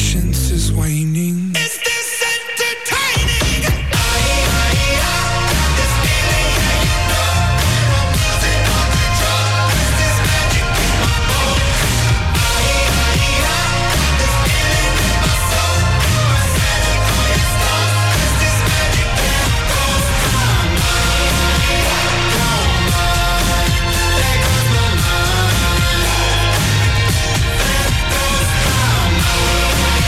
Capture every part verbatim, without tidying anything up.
patience is waning. Is this entertaining? This feeling that you know, losing all control. Is this magic in my bones? This feeling in my soul. My setting on your stars. Is this magic in my bones? Come on, come on. There goes my mind. There goes my mind.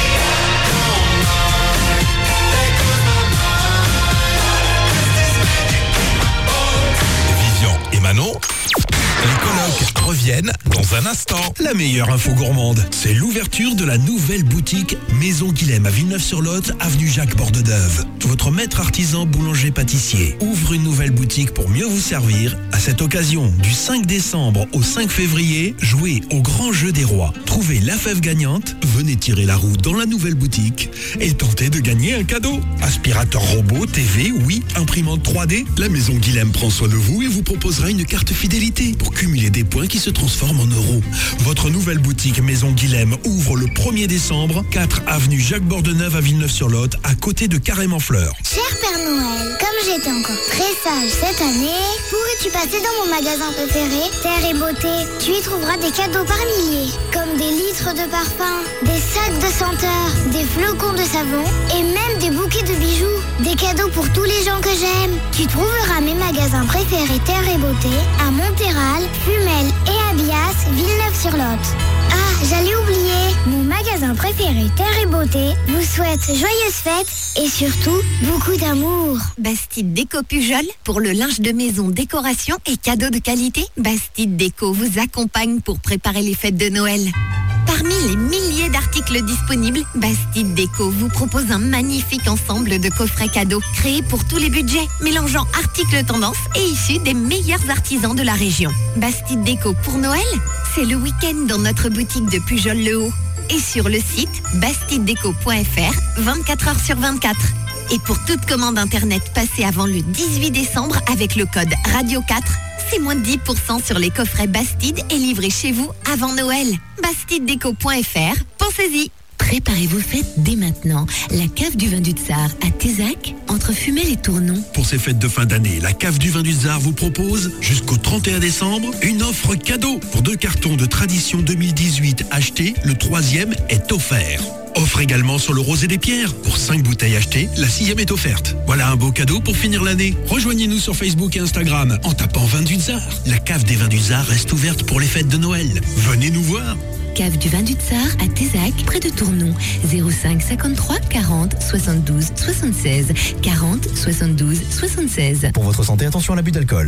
Vivian et Manon, les colocs reviennent dans un instant. La meilleure info gourmande, c'est l'ouverture de la nouvelle boutique Maison Guilhem à Villeneuve-sur-Lot, avenue Jacques Bordedeuve. Votre maître artisan boulanger-pâtissier ouvre une nouvelle boutique pour mieux vous servir. À cette occasion, du cinq décembre au cinq février, jouez au grand jeu des rois. Trouvez la fève gagnante, venez tirer la roue dans la nouvelle boutique et tentez de gagner un cadeau. Aspirateur robot, T V, oui, imprimante trois D. La Maison Guilhem prend soin de vous et vous proposera une carte fidélité pour cumuler des points qui se transforment en euros. Votre nouvelle boutique Maison Guilhem ouvre le premier décembre, quatre avenue Jacques Bordeneuve à Villeneuve-sur-Lot, à côté de Carré-en-Fleur. Cher Père Noël, comme j'étais encore très sage cette année, pourrais-tu passer dans mon magasin préféré, Terre et Beauté? Tu y trouveras des cadeaux par milliers, comme des litres de parfum, des sacs de senteurs, des flocons de savon et même des bouquets de bijoux. Des cadeaux pour tous les gens que j'aime. Tu trouveras mes magasins préférés Terre et Beauté à Montéral, Fumel et Abias, Villeneuve-sur-Lot. Ah, j'allais oublier, mon magasin préféré Terre et Beauté vous souhaite joyeuses fêtes et surtout beaucoup d'amour. Bastide Déco Pujol, pour le linge de maison, décoration et cadeaux de qualité, Bastide Déco vous accompagne pour préparer les fêtes de Noël. Parmi les milliers d'articles disponibles, Bastide Déco vous propose un magnifique ensemble de coffrets cadeaux créés pour tous les budgets, mélangeant articles tendance et issus des meilleurs artisans de la région. Bastide Déco pour Noël, c'est le week-end dans notre boutique de Pujol-le-Haut et sur le site bastide déco point f r vingt-quatre heures sur vingt-quatre. Et pour toute commande internet passée avant le dix-huit décembre avec le code radio quatre, c'est moins de dix pour cent sur les coffrets Bastide et livrés chez vous avant Noël. bastide déco point f r, pensez-y. Préparez vos fêtes dès maintenant. La cave du vin du Tsar à Tézac, entre Fumel et Tournon. Pour ces fêtes de fin d'année, la cave du vin du Tsar vous propose, jusqu'au trente et un décembre, une offre cadeau. Pour deux cartons de Tradition deux mille dix-huit achetés, le troisième est offert. Offre également sur le rosé des pierres. Pour cinq bouteilles achetées, la sixième est offerte. Voilà un beau cadeau pour finir l'année. Rejoignez-nous sur Facebook et Instagram en tapant Vin du Tsar. La cave des vins du Tsar reste ouverte pour les fêtes de Noël. Venez nous voir. Cave du vin du Tsar à Tézac, près de Tournon. zéro cinq cinquante-trois quarante soixante-douze soixante-seize. quarante soixante-douze soixante-seize. Pour votre santé, attention à l'abus d'alcool.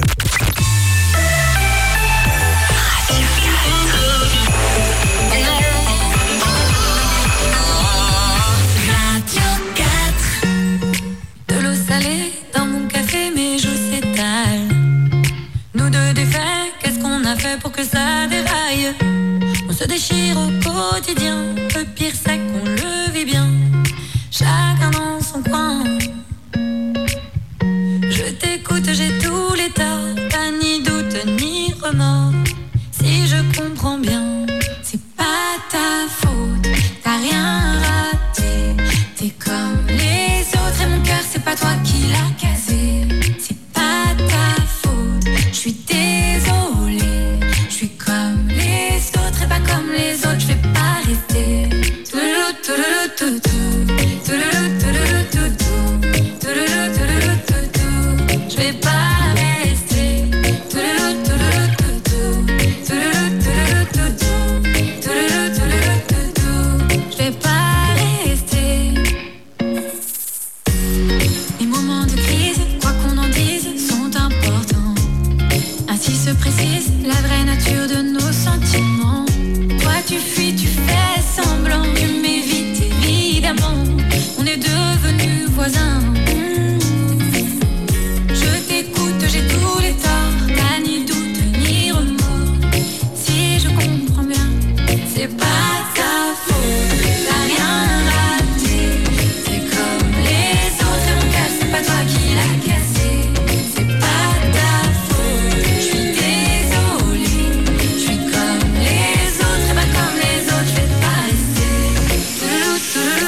De l'eau salée dans mon café, mes joues s'étalent. Nous deux défaits, qu'est-ce qu'on a fait pour que ça déraille? On se déchire au quotidien, le pire c'est qu'on le vit bien, chacun dans son coin. Je t'écoute, j'ai tous les torts, panier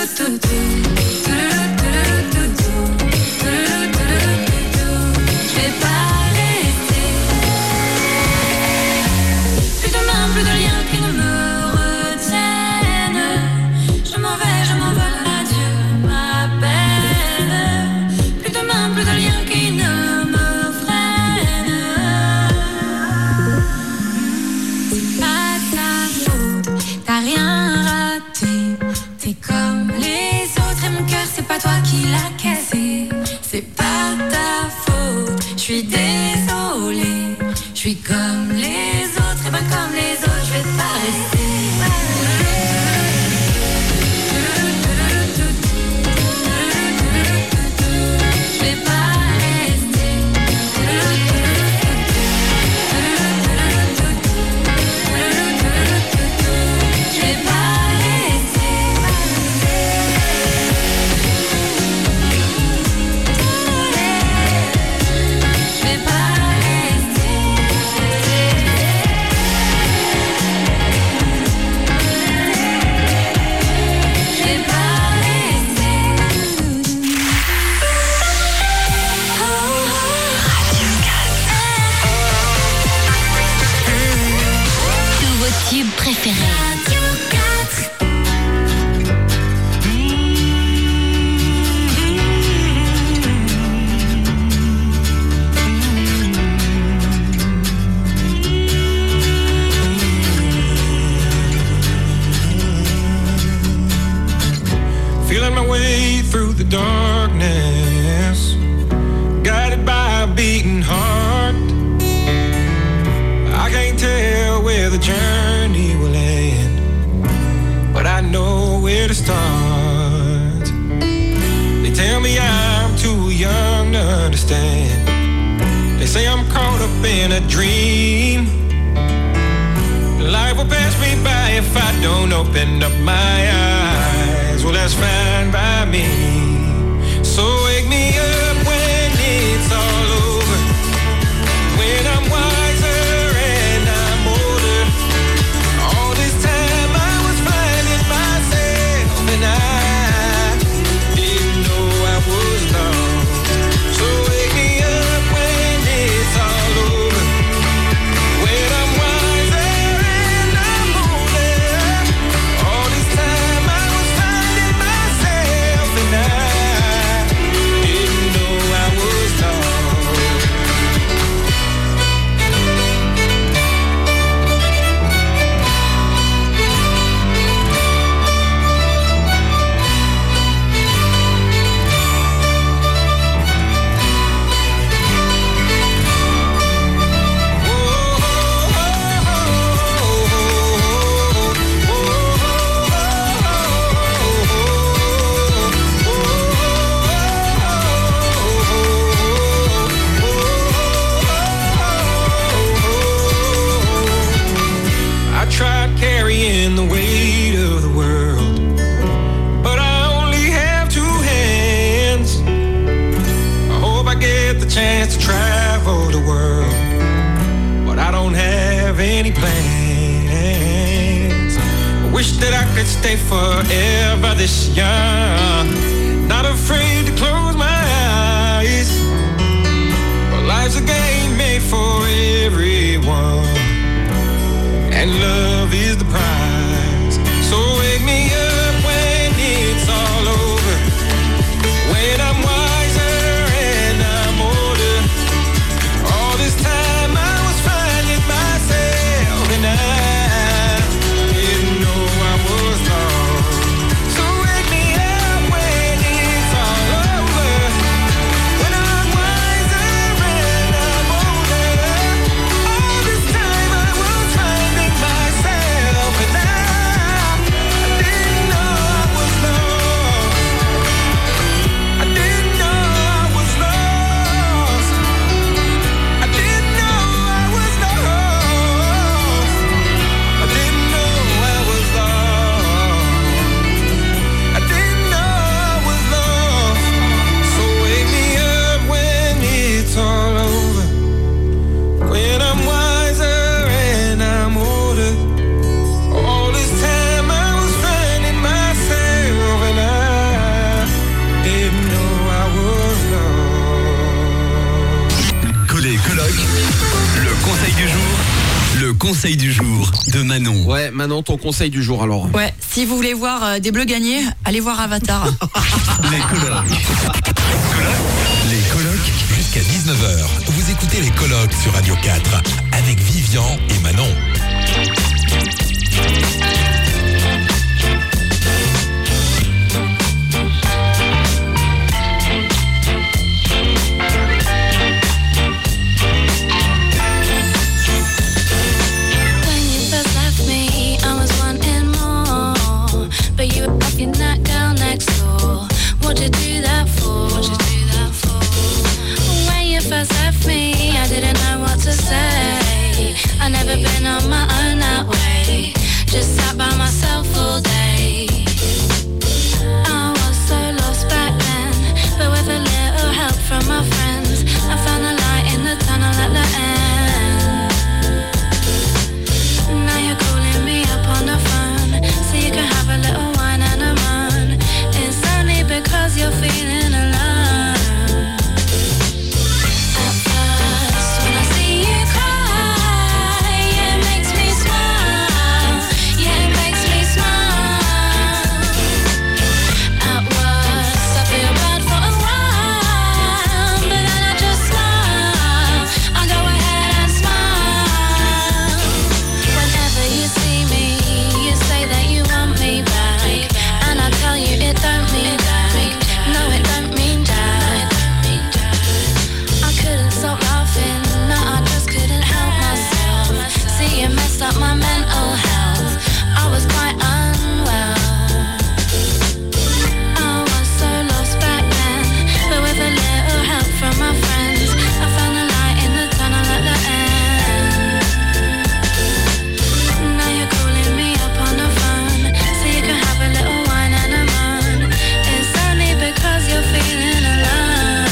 When conseil du jour de Manon. Ouais, Manon, ton conseil du jour alors. Ouais, si vous voulez voir euh, des bleus gagner, allez voir Avatar. Les colocs. Les colocs jusqu'à dix-neuf heures. Vous écoutez les colocs sur Radio quatre avec Vivian et Manon. You're not down next door. What'd you do that for? What'd you do that for? When you first left me, I didn't know what to say. I never been on my own that way. Just sat by myself all day. I was so lost back then, but with a little help from my friends, I found a light in the tunnel at the end. Now you're calling me up on the phone, so you can have a little wine and a moan. It's only because you're feeling alone. At first, when I see you cry, yeah, it makes me smile. Yeah, it makes me smile. At worst, I feel bad for a while, but then I just smile. I go ahead and smile. Whenever you see me, you say that you want me back, and I tell you it don't mean that. No, it don't mean that. I couldn't stop laughing, no, I just couldn't help myself. See, it messed up my mental health. I was quite unwell. I was so lost back then, but with a little help from my friends, I found a light in the tunnel at the end. Now you're calling me up on the phone, so you can have a little wine and a moan. It's only because you're feeling alone.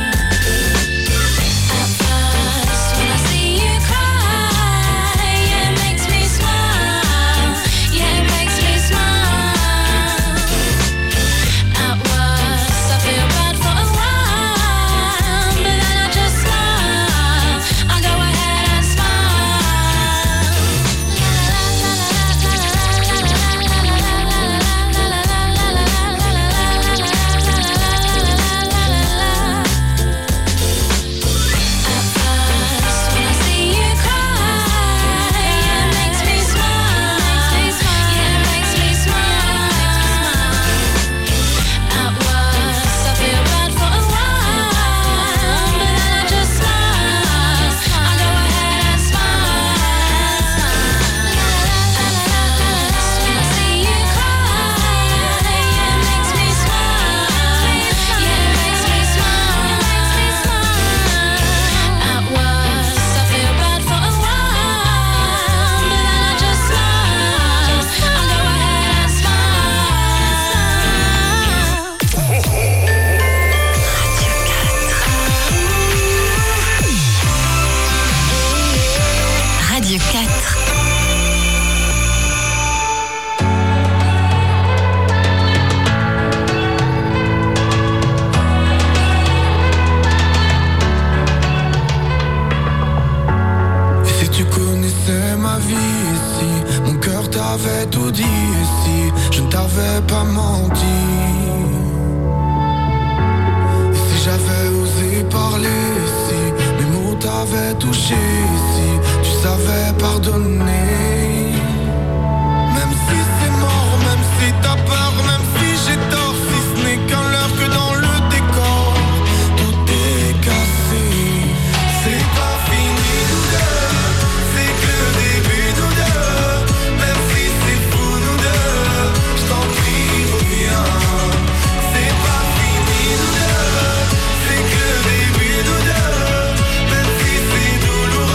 At first, when I see you cry, yeah, it makes me smile. Yeah, it makes me smile. At worst, I feel bad for a while, but then I just smile. I go ahead and smile. At first, when I see you cry, yeah, it makes me smile. Yeah, it makes me smile. At worst, I feel bad for a while, but then I just smile. I go ahead and smile. At first, when I see you cry, yeah, it makes me smile. Yeah, it makes me smile. At worst, I feel bad for a while, but then I just smile. I go ahead and Radio quatre. Et si tu connaissais ma vie ici, mon cœur t'avait tout dit ici, je ne t'avais pas menti. Et si j'avais osé parler ici, mes mots t'avaient touché ici, tu savais pardonner. Même si c'est mort, même si t'as peur, même si j'ai tort, si ce n'est qu'un leurre que dans le décor, tout est cassé. C'est pas fini nous deux, c'est que le début nous deux. Même si c'est fou nous deux, je t'en prie reviens. C'est pas fini nous deux, c'est que le début nous deux. Même si c'est douloureux.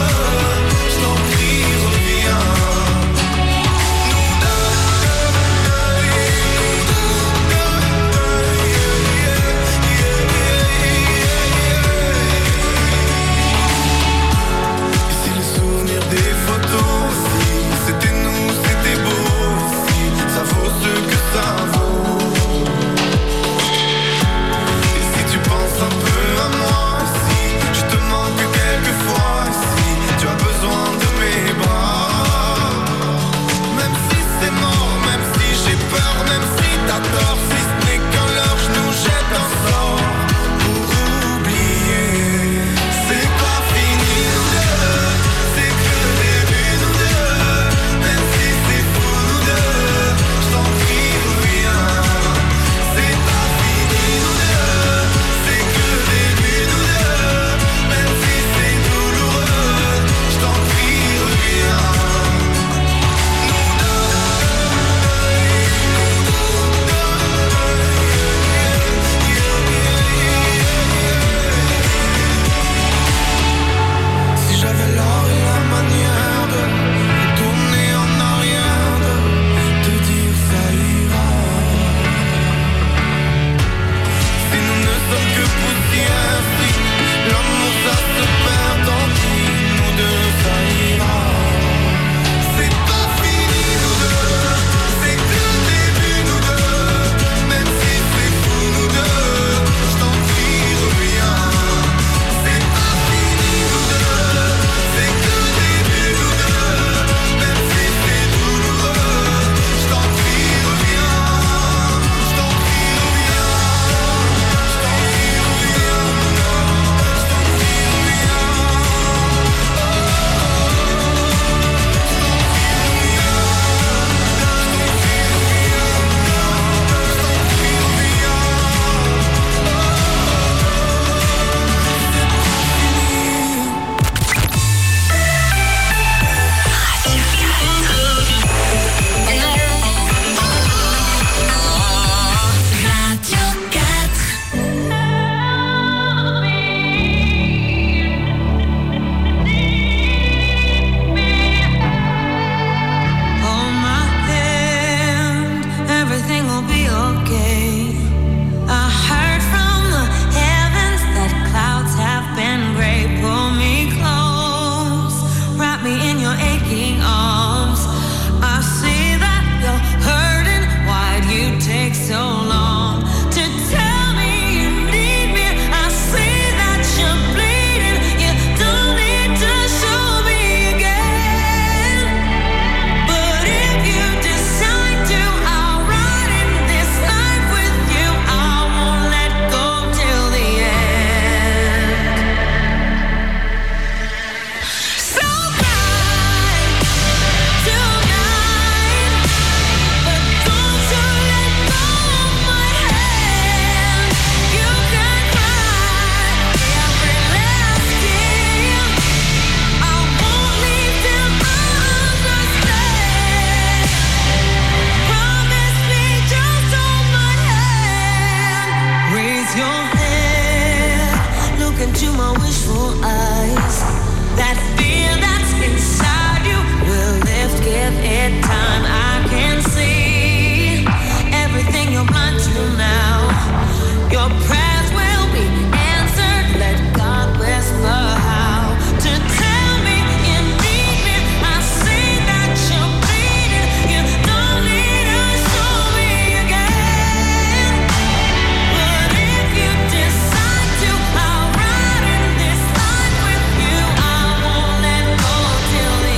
into my wishful eyes. That fear that's inside you will lift, give it time. I can see everything you're blind to now. Your prayers will be answered. Let God whisper how to tell me you need me. I see that you're bleeding. You don't need to show me again. But if you decide to, I'll ride in this life with you. I won't let go till the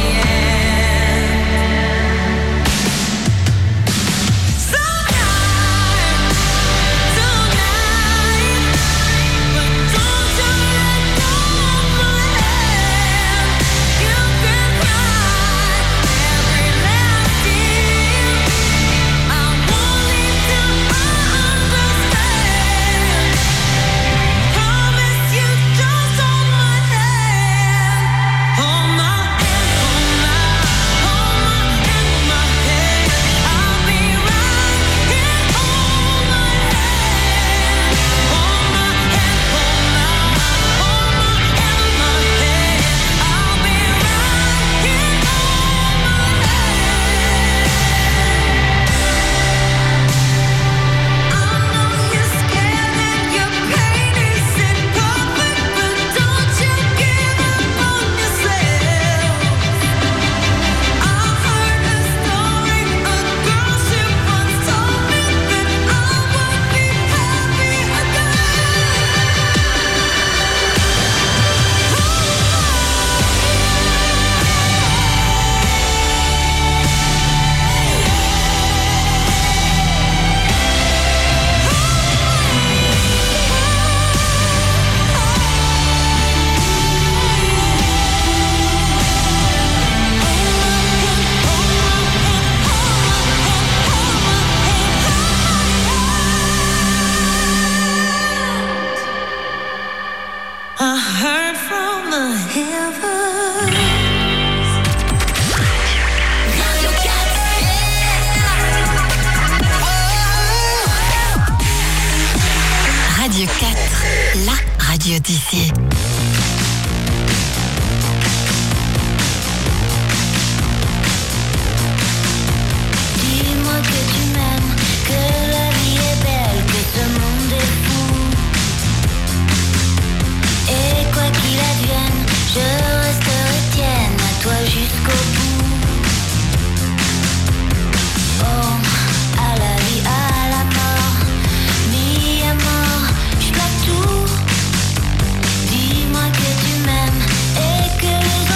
end. So tonight, tonight, but don't you let go of my hand. You can cry every last tear. I won't leave till I understand. Promise you just hold my hand. Hold my hand, hold my, hold my hand, hold my hand. I'll be right here. Hold my hand. Hold my hand, hold my, hold my hand, hold my hand. I'll be right here. Hold my hand. I know you're scared and your pain isn't perfect, but don't you give up on yourself. I heard a story, a girl she once told me that I would be happy again. I heard from the heavens. Radio quatre, la radio d'ici. Dis-moi que tu m'aimes, que la vie est belle, que ce monde est fou. Et quoi qu'il advienne, je resterai tienne, à toi jusqu'au bout. Oh, à la vie, à la mort, mi à mort, je plaque tout. Dis-moi que tu m'aimes et que les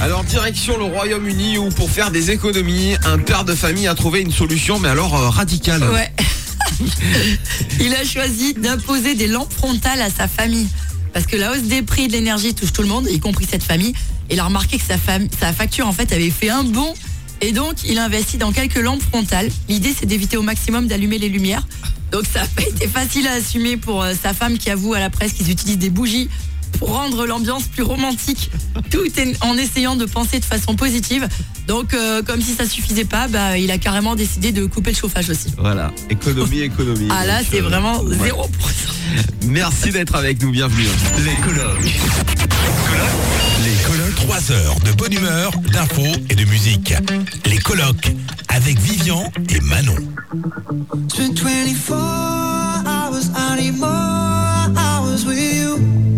Alors direction le Royaume-Uni où pour faire des économies, un père de famille a trouvé une solution mais alors euh, radicale. Ouais. Il a choisi d'imposer des lampes frontales à sa famille. Parce que la hausse des prix de l'énergie touche tout le monde, y compris cette famille. Il a remarqué que sa, fam- sa facture en fait avait fait un bond. Et donc il a investi dans quelques lampes frontales. L'idée c'est d'éviter au maximum d'allumer les lumières. Donc ça n'a pas été facile à assumer pour euh, sa femme qui avoue à la presse qu'ils utilisent des bougies pour rendre l'ambiance plus romantique, tout en essayant de penser de façon positive. Donc euh, comme si ça suffisait pas, bah, il a carrément décidé de couper le chauffage aussi. Voilà, économie, économie. Ah là Donc, c'est euh, vraiment ouais. zéro pour cent. Merci d'être avec nous, bienvenue. Les colocs. Les colocs, trois heures de bonne humeur, d'infos et de musique. Les colocs avec Vivian et Manon. It's been twenty-four hours, I need more hours with you.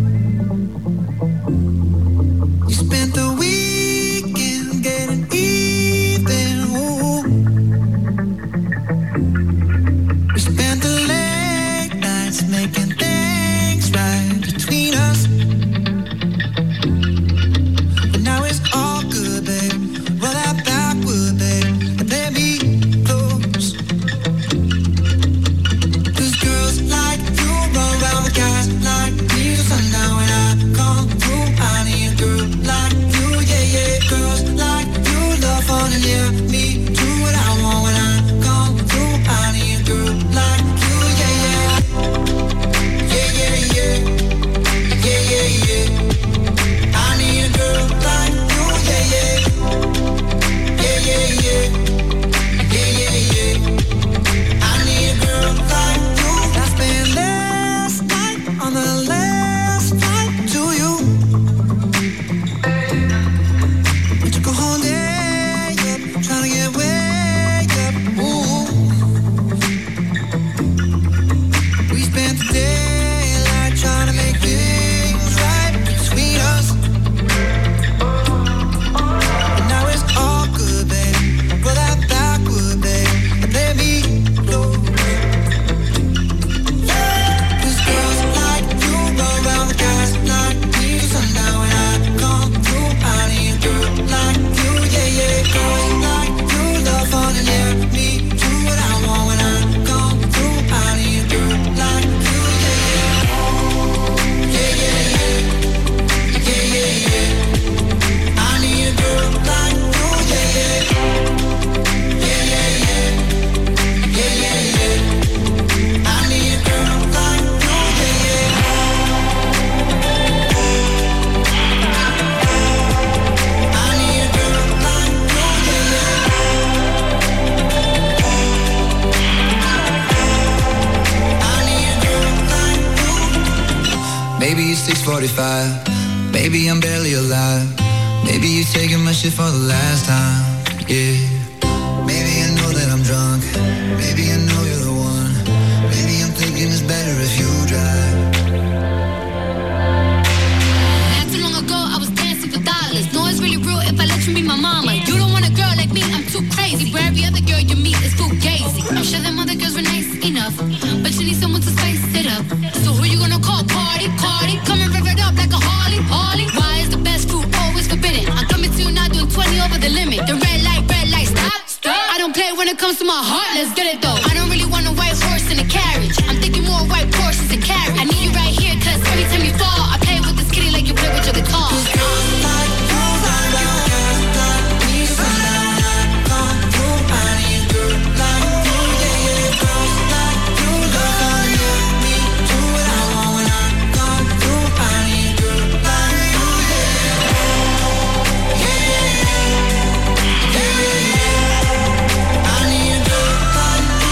You spent the weekend getting even. Ooh. We spent the late nights making things right between us. But now it's all good, babe. Roll that backward, babe, and let me close. Cause girls like you run around with guys like me till sundown. When I come through, I need a girl like you, yeah, yeah. Girls like you love fun and yeah, me do what I want. When I come through, I need a girl like you, yeah, yeah. Yeah, yeah, yeah. Yeah, yeah, yeah. I need a girl like you, yeah, yeah. Yeah, yeah, yeah. Yeah, yeah, yeah. I need a girl like you. I spent last night on the last flight to you. We took a whole day up, trying to get way up. Ooh. We spent the daylight trying to make things right between us. But now it's all good, babe. Roll that backward, babe, and let me close. Cause girls like you run around with guys like me till sundown. When I come through, I need a girl like you, yeah, yeah. Girls like you love fun and yeah, me do what I want. When I come through, I need a girl like you, yeah, yeah. Yeah, yeah, yeah. Yeah, yeah, yeah. I need a girl like you, yeah, yeah. Yeah, yeah, yeah. Yeah, yeah, yeah. I need a girl like you, yeah, yeah. I need a girl like you, yeah, yeah. I need a girl like you. Maybe it's six forty-five. Maybe I'm barely alive. Maybe you're taking my shit for the last time. Yeah. Maybe I know that I'm drunk. Maybe I know you're the one. Maybe I'm thinking it's better if you drive. Not too long ago, I was dancing for dollars. No, it's really real if I let you be my mama. You don't want a girl like me, I'm too crazy. Where every other girl you meet is too gazy. I'm sure them other girls were nice enough, but you need someone to spice it up. So who you gonna call? Cardi, Cardi. Come and rev it up like a Harley, Harley. Why is the best food always forbidden? I'm coming to you now doing twenty over the limit. The red light, red light, stop, stop. I don't play when it comes to my heart, let's get it though. I don't really want a white horse in a carriage. I'm thinking more white horses and carriage. I need you right here, cause every time you fall, I play with this kitty like you play with your guitar. I need a girl like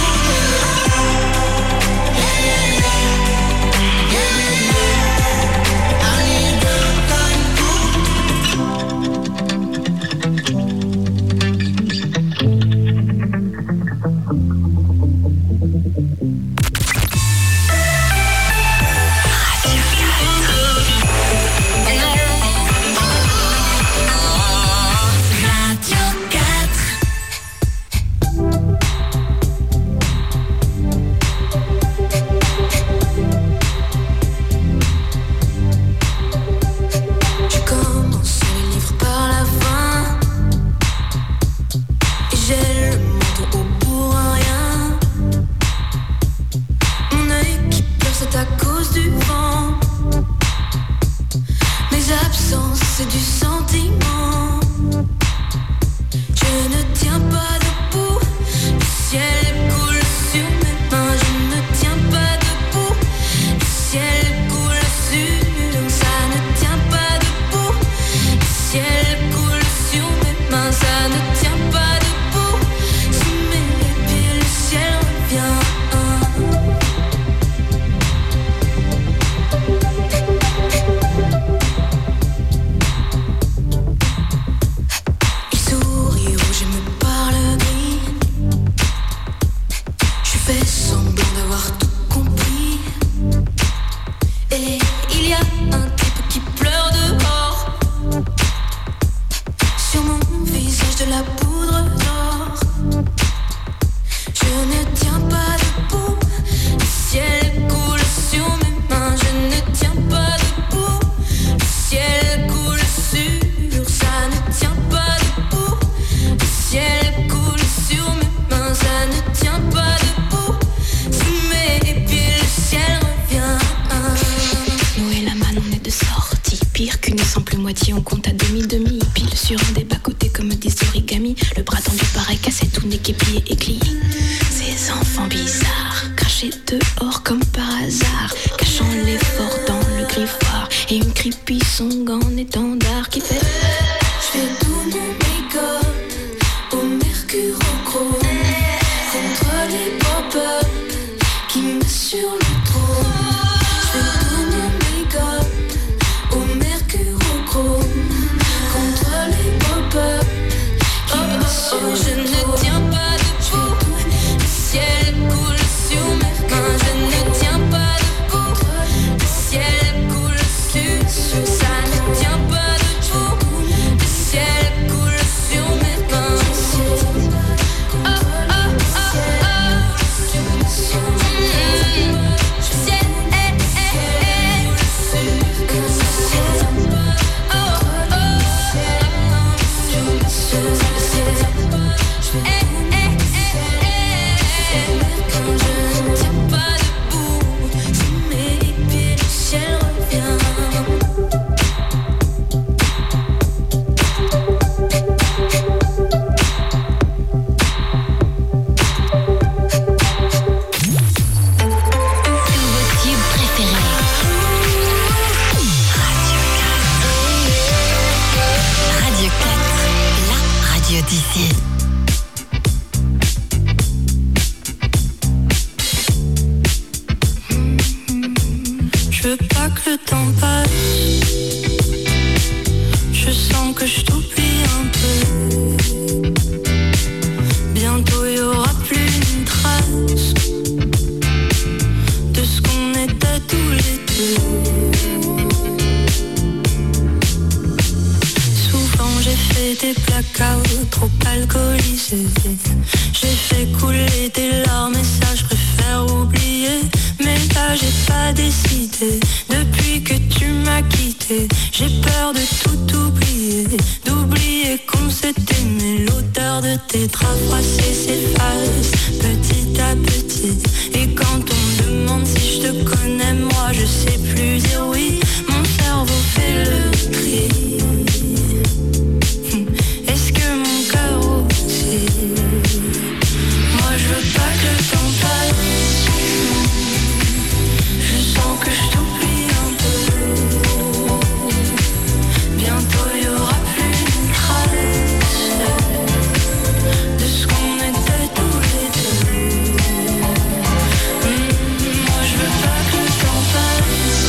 sentiments. Je ne tiens pas debout, le ciel coule sur mes mains. Je ne tiens pas debout, le ciel coule sur. Ça ne tient pas debout, le ciel coule sur mes mains. Ça ne tient pas debout, sous mes pieds le ciel revient. Il sourit rouge et me parle gris. Je fais semblant d'avoir tout compris. Et il y a un type qui pleure dehors. Sur mon visage de la poudre d'or. Je ne tiens pas debout, le ciel coule sur mes mains. Je ne tiens pas debout, le ciel coule sur. Ça ne tient pas debout, le ciel coule sur mes mains. Ça ne tient pas debout, sous mes pieds le ciel revient. Nous et la man, on est de sortie. Pire qu'une simple moitié, on compte à demi-demi. Pile sur un des bas-côtés comme des origamis. Le bras tendu pareil cassé, tout n'est qu'éplié et plié. Ces enfants bizarres, crachés dehors comme par hasard, cachant l'effort dans le griffoir. Et une creepy song en étendard qui fait. Je fais tout mon make-up au mercure au chrome, contre les pop-up qui me sur le trône. Je fais tout mon make-up au mercure au chrome, contre les pop-up qui me sur le trône. Je ne tiens pas debout, le ciel coule sur mes mains. Je ne tiens pas debout, le ciel coule sur. Ça ne tient pas debout, le ciel coule sur mes mains. Oh, oh, oh, oh. Mmh. Ciel, eh, eh, eh. Oh, oh, oh. Eh, eh, eh, eh. Quand je ne tiens pas debout, sous mes pieds le ciel revient. Tous vos tubes préférés. Radio quatre, la radio d'ici. Je veux pas que le temps passe. Je sens que je t'oublie un peu. Bientôt y aura plus une trace de ce qu'on était tous les deux. Souvent j'ai fait des blackouts trop alcoolisés. J'ai fait couler des larmes et ça je préfère oublier. Mais là j'ai pas décidé. Depuis que tu m'as quitté, j'ai peur de tout oublier. D'oublier qu'on s'est aimé. L'odeur de tes draps froissés s'efface petit à petit. Et quand on me demande si je te connais, moi je sais plus dire oui. Mon cerveau fait le tri. Est-ce que mon cœur aussi? Moi je veux pas que le temps passe. Je sens que je t'oublie un peu. Bientôt y aura plus une trace de ce qu'on était tous les deux. Mmh, moi je veux pas que le temps passe.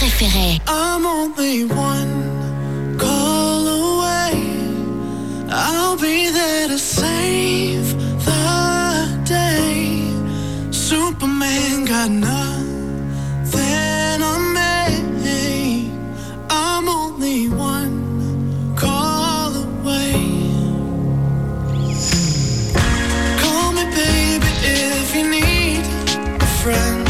préférés. I'm only one call away. I'll be there to save the day. Superman got nothing on me. I'm only one call away. Call me baby if you need a friend.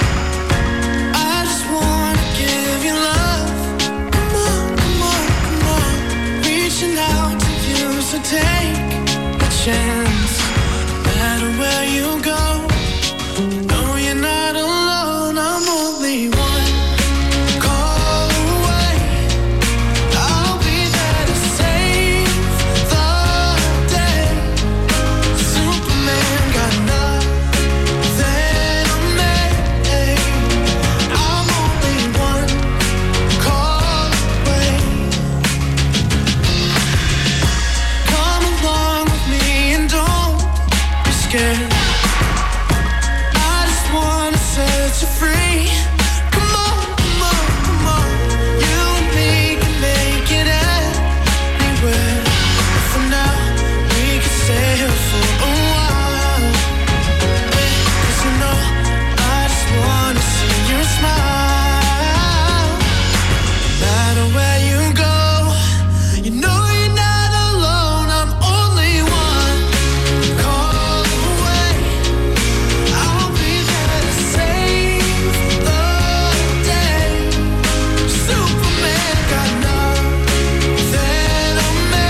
I just wanna give you love. Come on, come on, come on. Reaching out to you, so take a chance. No matter where you go, no, you're not alone. I'm only one call away. I'll be there to save the day. Superman got nothing on me. I'm only one call away. Come along with me and don't be scared. I just wanna set you free. Come on, come on, come on. You and me can make it anywhere. But for now, we can stay here for a while. 'Cause you know, I just wanna see you smile. No matter where you go, you know you're not alone. I'm only one call away. I'll be there to save the day. Superman got nothing on me.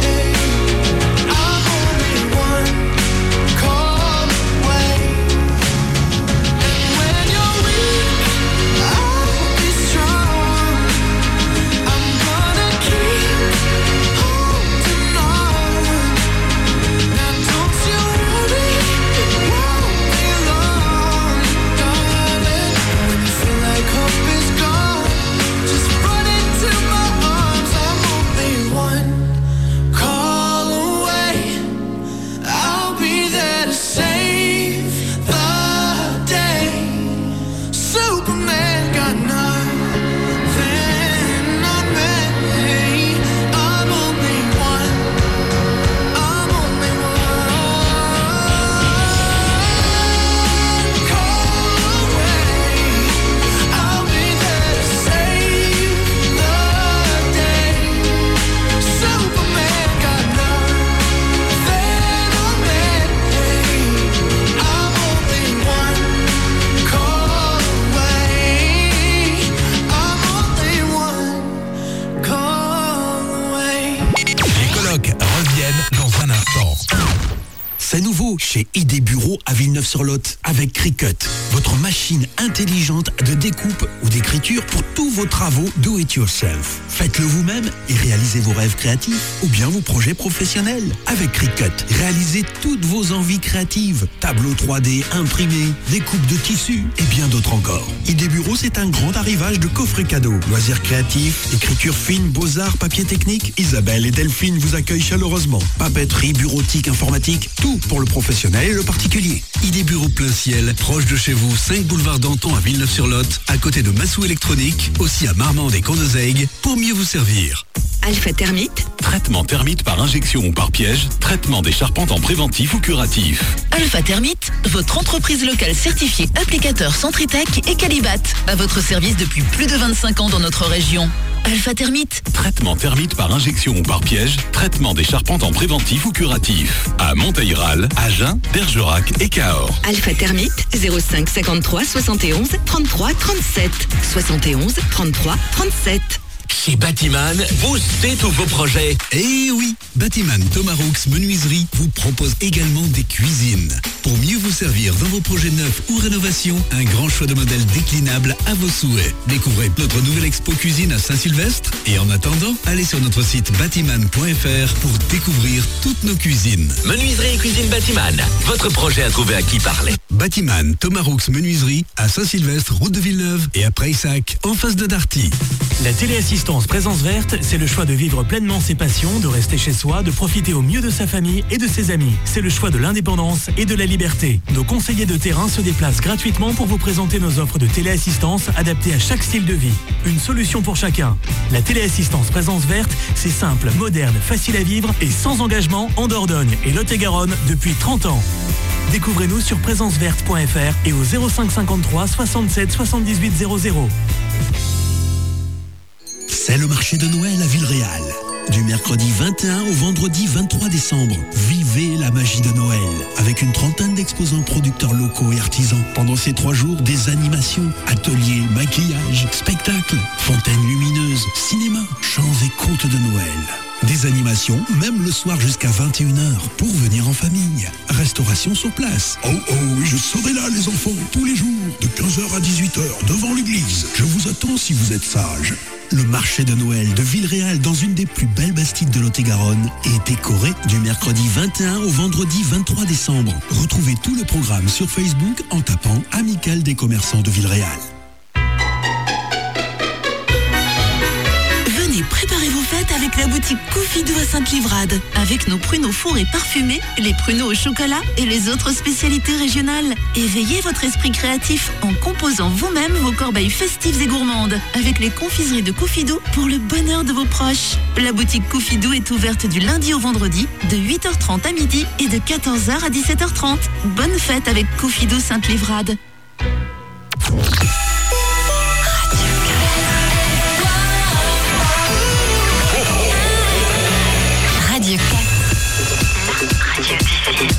I'm only one call away. And when you're weak, I'll be strong. I'm gonna keep holding on. Now don't you worry, it won't be long, darling. When you feel like hope is gone, just run into my arms. I'm only one call away. I'll be there to save the day. Superman got nothing on me. I'm only one. I'm only one call away. I'll be there to save the day. Superman got nothing on me. I'm only one call away. I'm only one call away. Les colocs reviennent dans un instant. C'est nouveau chez I D Bureau à Villeneuve-sur-Lot avec Cricut, votre machine intelligente de découpe ou d'écriture pour tous vos travaux do it yourself. Faites-le vous-même et réalisez vos rêves créatifs ou bien vos projets professionnels. Avec Cricut, réalisez toutes vos envies créatives, tableaux trois D imprimés, découpe de tissus et bien d'autres encore. I D Bureau, c'est un grand arrivage de coffrets cadeaux, loisirs créatifs, écriture fine, beaux-arts, papier technique. Isabelle et Delphine vous accueillent chaleureusement. Papeterie, bureautique, informatique, tout pour le professionnel et le particulier. I D Bureau plein ciel, proche de chez vous, cinq boulevard Danton à Villeneuve-sur-Lot, à côté de Massou Électronique, aussi à Marmande et Condezaigue, pour mieux vous servir. Alpha Thermite, Traitement thermite par injection ou par piège, traitement des charpentes en préventif ou curatif. Alpha Thermite, votre entreprise locale certifiée applicateur Centritech et Calibat, à votre service depuis plus de vingt-cinq ans dans notre région. Alpha Thermite, Traitement thermite par injection ou par piège, traitement des charpentes en préventif ou curatif. À Monteil-Ral, Agen, Bergerac et Cahors. Alpha Thermite, zéro cinq cinquante-trois soixante et onze trente-trois trente-sept, soixante et onze trente-trois trente-sept. Chez Batiman, boostez tous vos projets. Eh oui, Batiman Tomarux Menuiserie vous propose également des cuisines. Pour mieux vous servir dans vos projets neufs ou rénovations, un grand choix de modèles déclinables à vos souhaits. Découvrez notre nouvelle expo cuisine à Saint-Sylvestre et en attendant, allez sur notre site batiman point f r pour découvrir toutes nos cuisines. Menuiserie et cuisine Batiman, votre projet a trouvé à qui parler. Batiman Tomarux Menuiserie à Saint-Sylvestre, route de Villeneuve et à Prayssac, en face de Darty. La téléassistance Présence Verte, c'est le choix de vivre pleinement ses passions, de rester chez soi, de profiter au mieux de sa famille et de ses amis. C'est le choix de l'indépendance et de la liberté. Nos conseillers de terrain se déplacent gratuitement pour vous présenter nos offres de téléassistance adaptées à chaque style de vie. Une solution pour chacun. La téléassistance Présence Verte, c'est simple, moderne, facile à vivre et sans engagement en Dordogne et Lot-et-Garonne depuis trente ans. Découvrez-nous sur présence verte point f r et au zéro cinq cinquante-trois soixante-sept soixante-dix-huit zéro zéro. C'est le marché de Noël à Villeréal. Du mercredi vingt et un au vendredi vingt-trois décembre. Vivez la magie de Noël avec une trentaine d'exposants producteurs locaux et artisans. Pendant ces trois jours, des animations, ateliers, maquillage, spectacles, fontaines lumineuses, cinéma, chants et contes de Noël. Des animations, même le soir jusqu'à vingt et une heures, pour venir en famille. Restauration sur place. Oh oh, oui, je serai là les enfants, tous les jours, de quinze heures à dix-huit heures, devant l'église. Je vous attends si vous êtes sages. Le marché de Noël de Villeréal, dans une des plus belles bastides de Lot-et-Garonne, est décoré du mercredi vingt et un au vendredi vingt-trois décembre. Retrouvez tout le programme sur Facebook en tapant Amicale des commerçants de Villeréal. Venez préparer vos fêtes avec la boutique Cofidou à Sainte-Livrade. Avec nos pruneaux fourrés parfumés, les pruneaux au chocolat et les autres spécialités régionales. Éveillez votre esprit créatif en composant vous-même vos corbeilles festives et gourmandes. Avec les confiseries de Cofidou pour le bonheur de vos proches. La boutique Cofidou est ouverte du lundi au vendredi de huit heures trente à midi et de quatorze heures à dix-sept heures trente. Bonne fête avec Cofidou Sainte-Livrade. Radio quatre. Radio d'ici.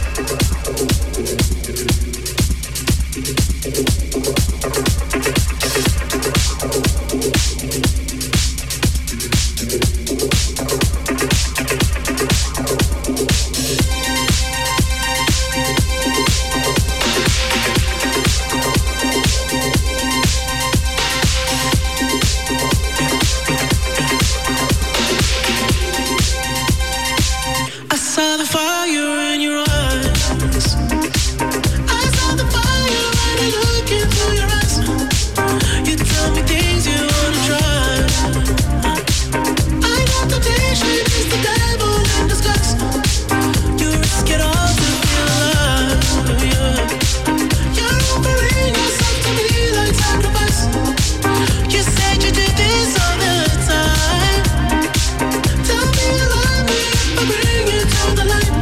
I saw the fire in your eyes. I saw the fire when I look into your eyes. You tell me things you wanna try. I know temptation is the devil in disguise. You risk it all to feel alive. Yeah. You're offering yourself to me like sacrifice. You said you did this all the time. Tell me you love me if I bring you to the light.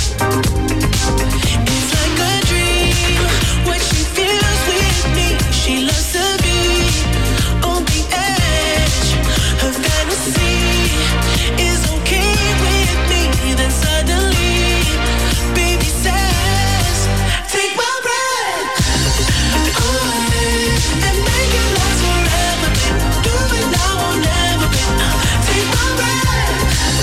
It's like a dream what she feels with me. She loves to be on the edge. Her fantasy is okay with me. Then suddenly, baby says, take my breath away and make it last forever. Do it now or never. Take my breath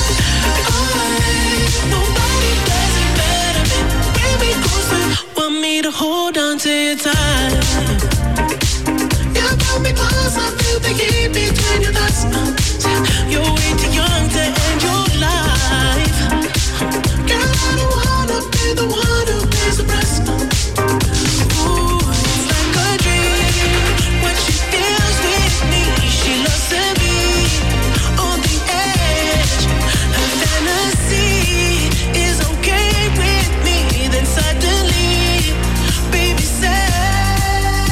away. Nobody does it better. Bring me closer. Want me to hold on to your time. You pull me close. I feel the heat between your thighs. You're way too young to end your life. Girl, I don't wanna be the one who pays the price. Ooh, it's like a dream what she feels with me. She loves to be on the edge. Her fantasy is okay with me. Then suddenly, baby says,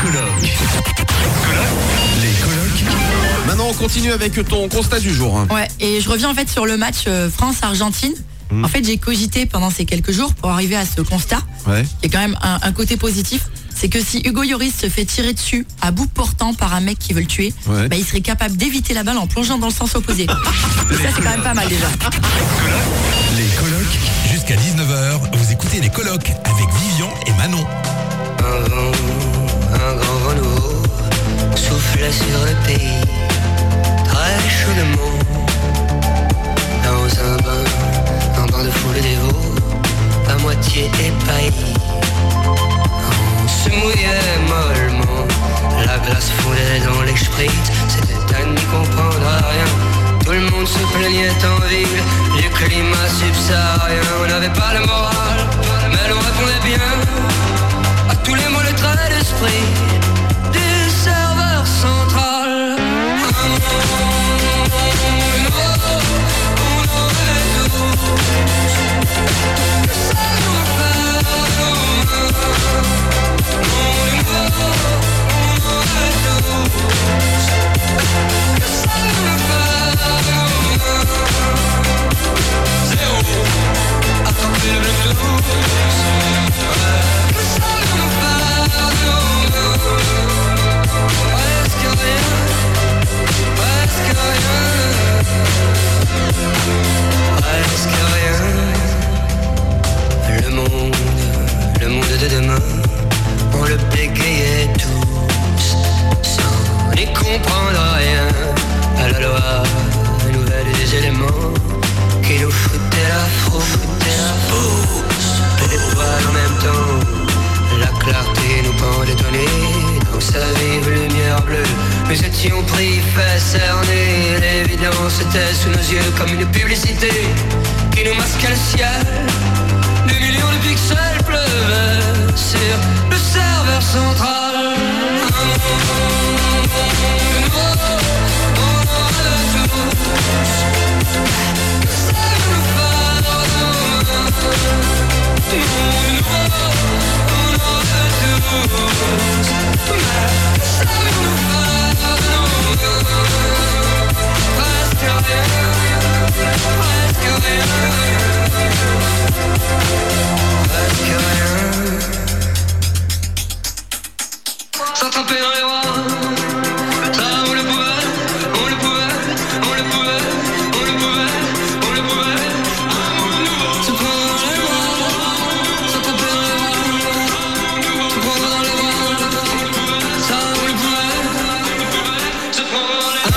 colocs. Les colocs. Maintenant, on continue avec ton constat du jour. Ouais, et je reviens en fait sur le match euh, France-Argentine. Mmh. En fait, j'ai cogité pendant ces quelques jours pour arriver à ce constat. Ouais. Il y a quand même un, un côté positif. C'est que si Hugo Lloris se fait tirer dessus à bout portant par un mec qui veut le tuer, ouais. bah, il serait capable d'éviter la balle en plongeant dans le sens opposé. Et ça, c'est quand même pas mal déjà. Les colocs, jusqu'à dix-neuf heures, vous écoutez les colocs avec Vivian et Manon. Un vent, un grand vent nouveau souffle sur le pays, très chaudement. Dans un bain, un bain de foule dévot, à moitié épaillis. On se mouillait mollement, la glace fondait dans les spritz, c'était à n'y comprendre rien. Tout le monde se plaignait en ville du climat subsaharien. On n'avait pas le moral, mais l'on répondait bien à tous les mots, le trait d'esprit du serveur central. Le monde, le monde de demain, on le bégayait tous, sans n'y comprendre rien à la loi nouvelle des éléments qui nous foutaient la frousse, et l'étoile en même temps. La clarté nous pendait au nez, dans sa vive lumière bleue. Nous étions pris, fait cerner. L'évidence était sous nos yeux comme une publicité qui nous masquait le ciel. Des millions de pixels pleuvaient sur le serveur central. S'attraper dans les bras, ça on le pouvait, on le pouvait, on le pouvait, on le pouvait, on le pouvait. Un monde nouveau. Se prendre dans les bras, s'attraper dans les bras, se prendre dans les bras, ça on le pouvait, se prendre dans les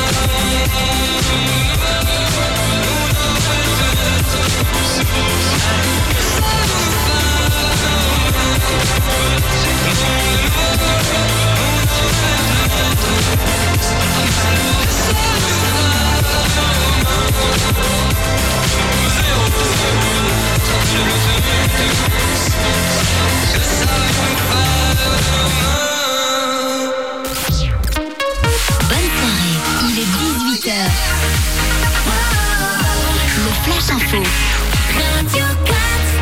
Bonne soirée, il est dix-huit heures. Le Flash Info. Radio quatre.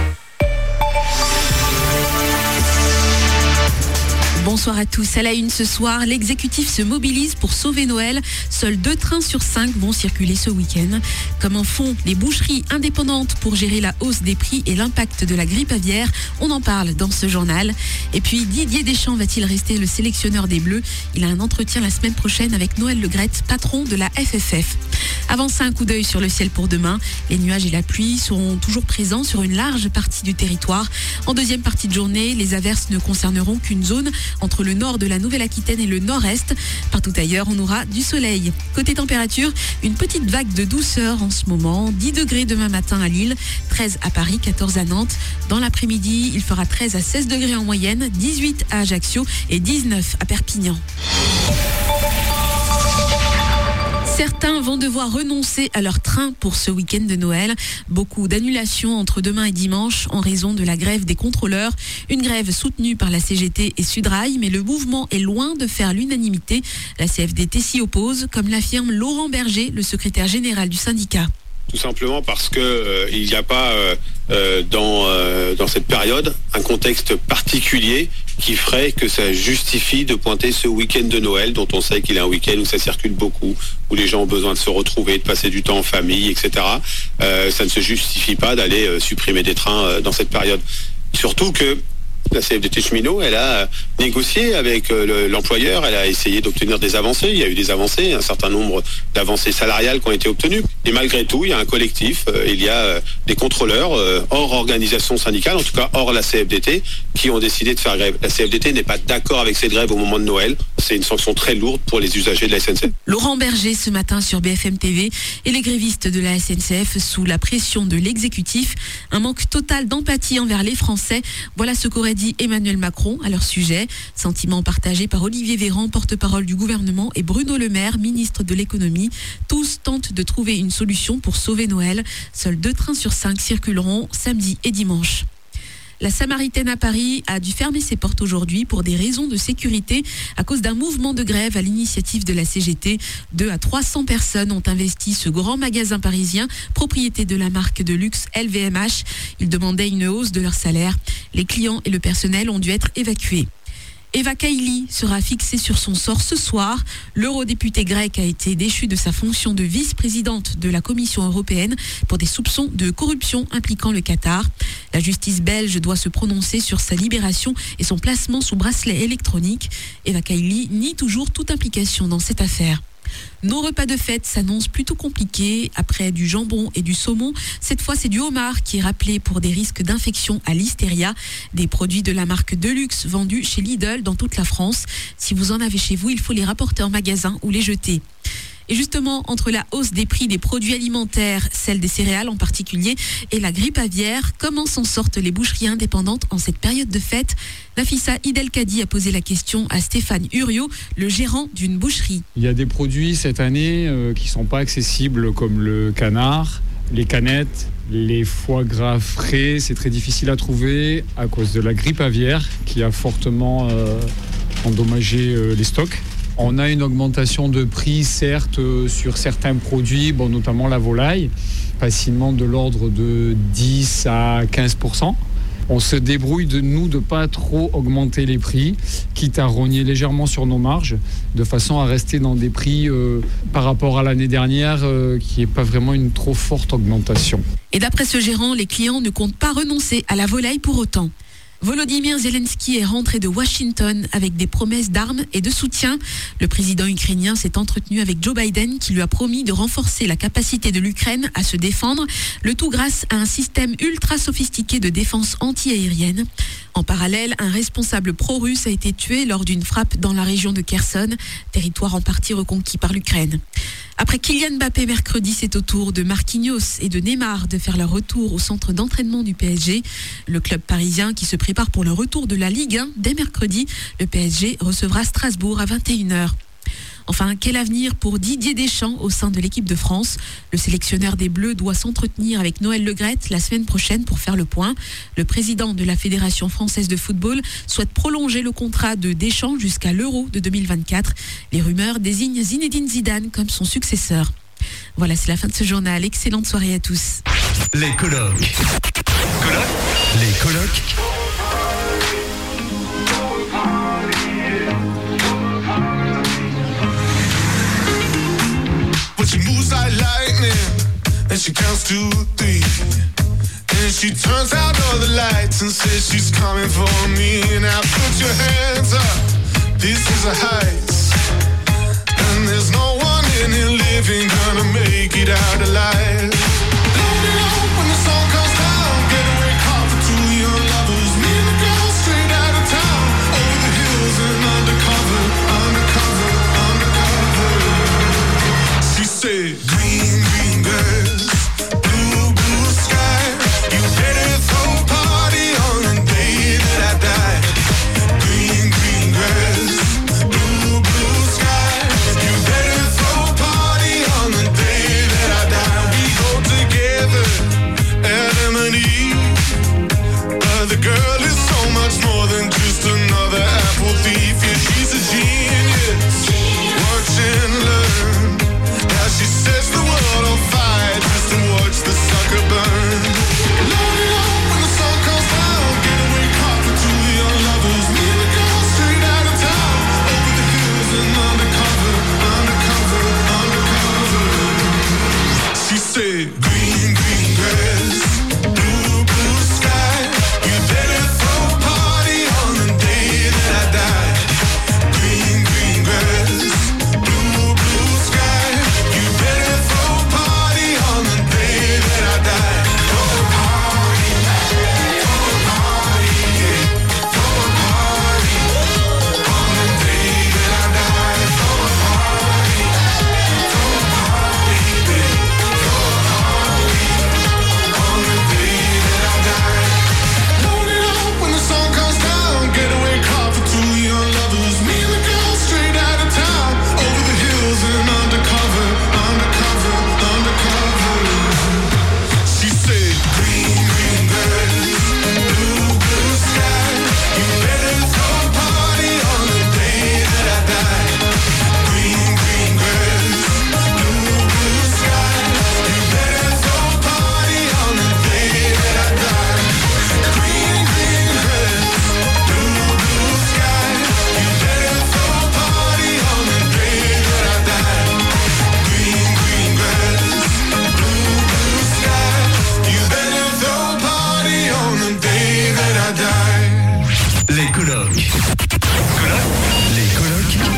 Bonsoir à tous. À la une ce soir, l'exécutif se mobilise pour sauver Noël. Seuls deux trains sur cinq vont circuler ce week-end. Comment font les boucheries indépendantes pour gérer la hausse des prix et l'impact de la grippe aviaire? On en parle dans ce journal. Et puis, Didier Deschamps va-t-il rester le sélectionneur des Bleus? Il a un entretien la semaine prochaine avec Noël Le Graët, patron de la F F F. Avant ça, un coup d'œil sur le ciel pour demain. Les nuages et la pluie seront toujours présents sur une large partie du territoire. En deuxième partie de journée, les averses ne concerneront qu'une zone entre le nord de la Nouvelle-Aquitaine et le nord-est. Partout ailleurs, on aura du soleil. Côté température, une petite vague de douceur en ce moment. dix degrés demain matin à Lille, treize à Paris, quatorze à Nantes. Dans l'après-midi, il fera treize à seize degrés en moyenne, dix-huit à Ajaccio et dix-neuf à Perpignan. Certains vont devoir renoncer à leur train pour ce week-end de Noël. Beaucoup d'annulations entre demain et dimanche en raison de la grève des contrôleurs. Une grève soutenue par la C G T et Sudrail, mais le mouvement est loin de faire l'unanimité. La C F D T s'y oppose, comme l'affirme Laurent Berger, le secrétaire général du syndicat. Tout simplement parce que euh, il n'y a pas euh, euh, dans, euh, dans cette période un contexte particulier qui ferait que ça justifie de pointer ce week-end de Noël, dont on sait qu'il est un week-end où ça circule beaucoup, où les gens ont besoin de se retrouver, de passer du temps en famille, et cetera. Euh, ça ne se justifie pas d'aller euh, supprimer des trains euh, dans cette période. Surtout que la C F D T cheminot, elle a négocié avec le, l'employeur, elle a essayé d'obtenir des avancées. Il y a eu des avancées, un certain nombre d'avancées salariales qui ont été obtenues. Et malgré tout, il y a un collectif, euh, il y a euh, des contrôleurs euh, hors organisation syndicale, en tout cas hors la C F D T, qui ont décidé de faire grève. La C F D T n'est pas d'accord avec cette grève au moment de Noël. C'est une sanction très lourde pour les usagers de la S N C F. Laurent Berger ce matin sur B F M T V et les grévistes de la S N C F sous la pression de l'exécutif. Un manque total d'empathie envers les Français. Voilà ce qu'aurait dit Emmanuel Macron à leur sujet. Sentiment partagé par Olivier Véran, porte-parole du gouvernement, et Bruno Le Maire, ministre de l'économie. Tous tentent de trouver une solution pour sauver Noël. Seuls deux trains sur cinq circuleront samedi et dimanche. La Samaritaine à Paris a dû fermer ses portes aujourd'hui pour des raisons de sécurité à cause d'un mouvement de grève à l'initiative de la C G T. deux à trois cents personnes ont investi ce grand magasin parisien, propriété de la marque de luxe L V M H. Ils demandaient une hausse de leur salaire. Les clients et le personnel ont dû être évacués. Eva Kaili sera fixée sur son sort ce soir. L'eurodéputée grecque a été déchue de sa fonction de vice-présidente de la Commission européenne pour des soupçons de corruption impliquant le Qatar. La justice belge doit se prononcer sur sa libération et son placement sous bracelet électronique. Eva Kaili nie toujours toute implication dans cette affaire. Nos repas de fête s'annoncent plutôt compliqués. Après du jambon et du saumon, cette fois c'est du homard qui est rappelé pour des risques d'infection à l'hystéria. Des produits de la marque Deluxe vendus chez Lidl dans toute la France. Si vous en avez chez vous, il faut les rapporter en magasin ou les jeter. Et justement, entre la hausse des prix des produits alimentaires, celle des céréales en particulier, et la grippe aviaire, comment s'en sortent les boucheries indépendantes en cette période de fête ? Nafissa Idelkadi a posé la question à Stéphane Uriot, le gérant d'une boucherie. Il y a des produits cette année euh, qui ne sont pas accessibles, comme le canard, les canettes, les foie gras frais. C'est très difficile à trouver à cause de la grippe aviaire qui a fortement euh, endommagé euh, les stocks. On a une augmentation de prix, certes, sur certains produits, bon, notamment la volaille, facilement de l'ordre de dix à quinze pour cent. On se débrouille de nous de ne pas trop augmenter les prix, quitte à rogner légèrement sur nos marges, de façon à rester dans des prix euh, par rapport à l'année dernière, euh, qui n'est pas vraiment une trop forte augmentation. Et d'après ce gérant, les clients ne comptent pas renoncer à la volaille pour autant. Volodymyr Zelensky est rentré de Washington avec des promesses d'armes et de soutien. Le président ukrainien s'est entretenu avec Joe Biden qui lui a promis de renforcer la capacité de l'Ukraine à se défendre, le tout grâce à un système ultra sophistiqué de défense anti-aérienne. En parallèle, un responsable pro-russe a été tué lors d'une frappe dans la région de Kherson, territoire en partie reconquis par l'Ukraine. Après Kylian Mbappé mercredi, c'est au tour de Marquinhos et de Neymar de faire leur retour au centre d'entraînement du P S G. Le club parisien qui se prépare pour le retour de la Ligue un dès mercredi. Le P S G recevra Strasbourg à vingt et une heures. Enfin, quel avenir pour Didier Deschamps au sein de l'équipe de France ? Le sélectionneur des Bleus doit s'entretenir avec Noël Le Graët la semaine prochaine pour faire le point. Le président de la Fédération française de football souhaite prolonger le contrat de Deschamps jusqu'à l'Euro de deux mille vingt-quatre. Les rumeurs désignent Zinedine Zidane comme son successeur. Voilà, c'est la fin de ce journal. Excellente soirée à tous. Les colocs. Colocs. Les colocs. But she moves like lightning, and she counts to three. And she turns out all the lights and says she's coming for me. Now put your hands up, this is a heist. And there's no one in here living gonna make it out alive. Load it up when the sun comes down, getaway car for two young lovers. Me and the girl straight out of town, over the hills and undercover, undercover, undercover. She said, green, green girls, blue, blue sky. You better throw a party on the day that I die. Green, green girls, blue, blue sky. You better throw a party on the day that I die. We go together.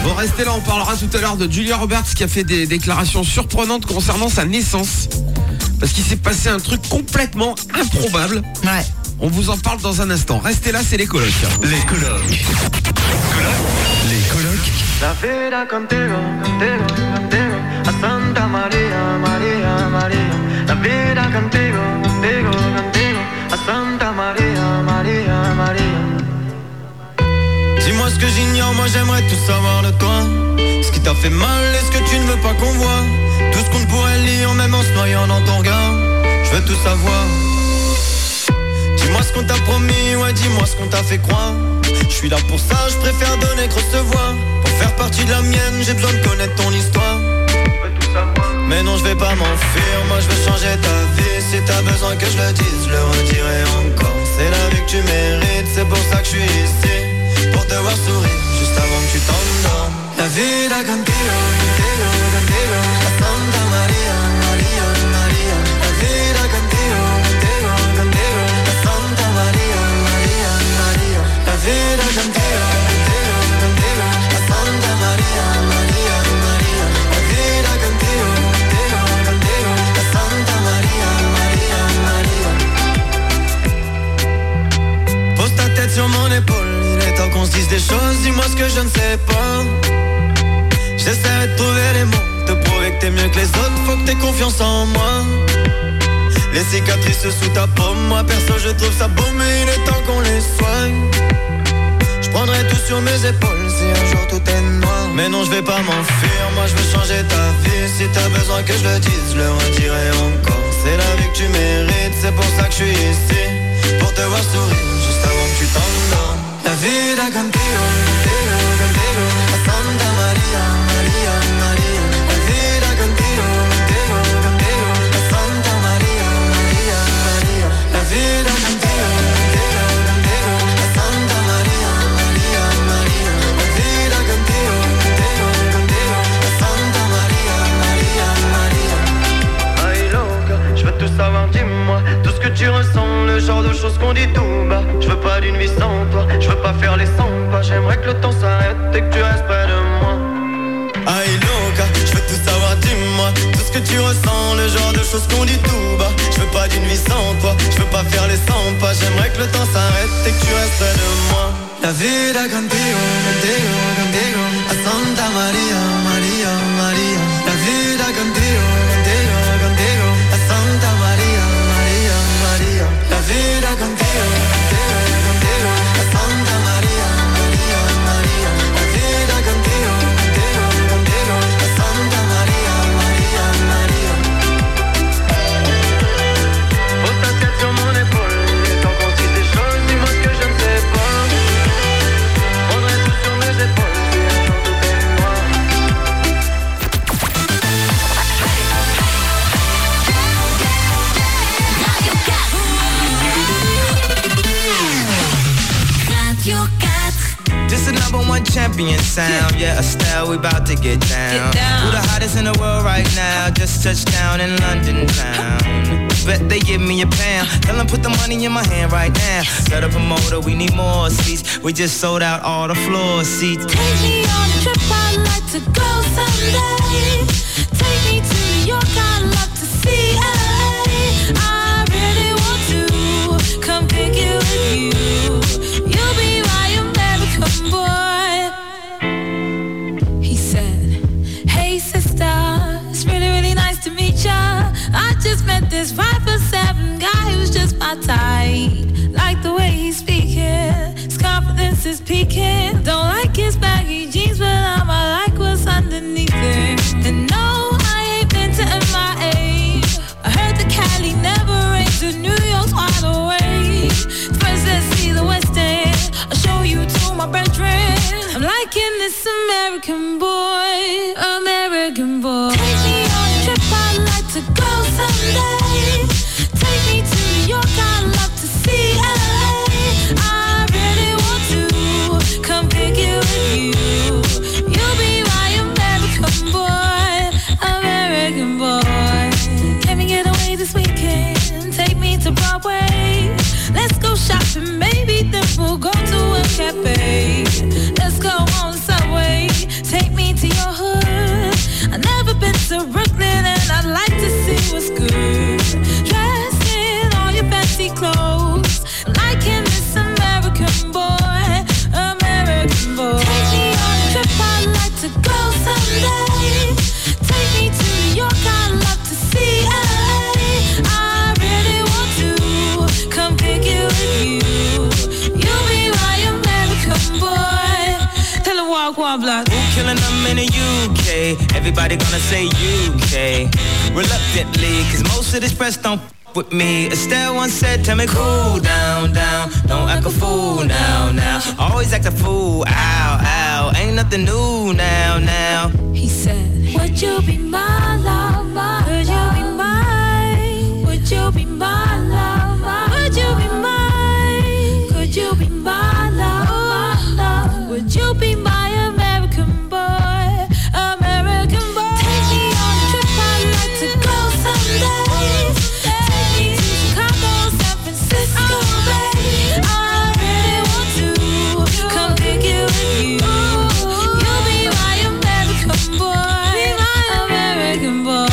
Bon, restez là, on parlera tout à l'heure de Julia Roberts qui a fait des déclarations surprenantes concernant sa naissance. Parce qu'il s'est passé un truc complètement improbable. Ouais. On vous en parle dans un instant. Restez là, c'est les colocs. Les colocs. Les colocs. La vida contigo, contigo, contigo, a Santa María, María, María. La vida contigo, contigo, contigo, a Santa María, María, María. Dis-moi ce que j'ignore, moi j'aimerais tout savoir de toi. Ce qui t'a fait mal et ce que tu ne veux pas qu'on voit. Tout ce qu'on ne pourrait lire même en se noyant dans ton regard. Je veux tout savoir. Dis-moi ce qu'on t'a promis, ouais dis-moi ce qu'on t'a fait croire. Je suis là pour ça, je préfère donner que recevoir. Pour faire partie de la mienne, j'ai besoin de connaître ton histoire. Mais non, je vais pas m'enfuir, moi je veux changer ta vie. Si t'as besoin que je le dise, je le redirai encore. C'est la vie que tu mérites, c'est pour ça que je suis ici. Pour te voir sourire, juste avant que tu t'endormes. La vida contigo, contigo, contigo, a Santa María, María, María. La vida contigo, contigo, contigo, a Santa María, María, María. La vida contigo, contigo, contigo, a Santa María, María, María. La vida contigo, contigo, contigo, a Santa María, María, María. Pose ta tête sur mon épaule, il est temps qu'on se dise des choses, dis-moi ce que je ne sais pas. J'essaierai de trouver les mots, te prouver que t'es mieux que les autres, faut que t'aies confiance en moi. Les cicatrices sous ta paume, moi perso je trouve ça beau, mais il est temps qu'on les soigne. Je prendrai tout sur mes épaules si un jour tout est noir. Mais non, je vais pas m'enfuir, moi je veux changer ta vie. Si t'as besoin que je le dise, je le redirai encore. C'est la vie que tu mérites, c'est pour ça que je suis ici. Pour te voir sourire, juste avant que tu t'endormes. La vida contigo, contigo, contigo, a Santa María, María, María. La vida contigo, contigo, contigo, a Santa María, María, María. La vida contigo, contigo, contigo, a Santa María, María, María. La vida contigo, contigo, contigo, a Santa María, María, María. Ay loca, je veux tout savoir, dis-moi tout ce que tu ressens, le genre de choses qu'on dit tout bas. Je veux pas d'une vie sans toi, je veux pas faire les cent pas. J'aimerais que le temps s'arrête et que tu restes près de moi. Ay loca, je veux tout savoir, dis-moi tout ce que tu ressens, le genre de choses qu'on dit tout bas. Je veux pas d'une vie sans toi, je veux pas faire les cent pas. J'aimerais que le temps s'arrête et que tu restes près de moi. La vida contigo, contigo, contigo, a Santa María, María, María. La vida contigo, contigo, contigo, a Santa María, María, María. La vida contigo, contigo, contigo, a Santa María, María, María. La vida contigo, contigo, contigo, a Santa María, María, María. Pose ta tête sur mon épaule, il est temps qu'on se dise des choses, dis-moi ce que je ne sais pas. Prendrai tout sur mes épaules, si un jour tout est noir. Just a number one champion sound, yeah, Estelle, we about to get down. Who the hottest in the world right now? Just touched down in London town. Bet they give me a pound. Tell them put the money in my hand right now. Set up a motor, we need more seats. We just sold out all the floor seats. Take me on a trip, I'd like to go someday. Take me to New York, I'd love to see L A. I really want to come pick it with you. You'll be my American boy. He said, hey sister, it's really, really nice to meet ya. I just met this five foot seven guy who's just my type. Like the way he's speaking, his confidence is peaking. Don't like his baggy jeans, but I'ma like what's underneath it. And no, I ain't been to M I A. I heard the Cali never rains, and New York's wide awake. First let's see the West End, I'll show you to my brethren. I'm liking this American boy, American boy. Take me on a trip, I'd like to go someday. Take me to New York, I'd love to see L A. I really want to come pick it with you. You'll be my American boy, American boy. Can we get away this weekend? Take me to Broadway. Let's go shopping, maybe then we'll go to a cafe. Let's go on the subway. Take someday. Take me to New York, I'd love to see L A. I really want to come pick you with you. You'll be my American boy. Tell her walk, walk, block. Who killing them in the U K? Everybody gonna say U K. Reluctantly, cause most of this press don't f- with me. Estelle once said, tell me cool down, down. Don't act a fool now, now. Always act a fool, ow, ow. Ain't nothing new now, now. He said, would you be my lover? Would you be mine? Would you be my lover? Would you be mine? Could you be my lover? Would you be my American boy? American boy. Take me on a trip, I'd like to go someday. Take me to Chicago, San Francisco, Bay. I really want to come pick you with you. You'll be my American boy. Be my American boy.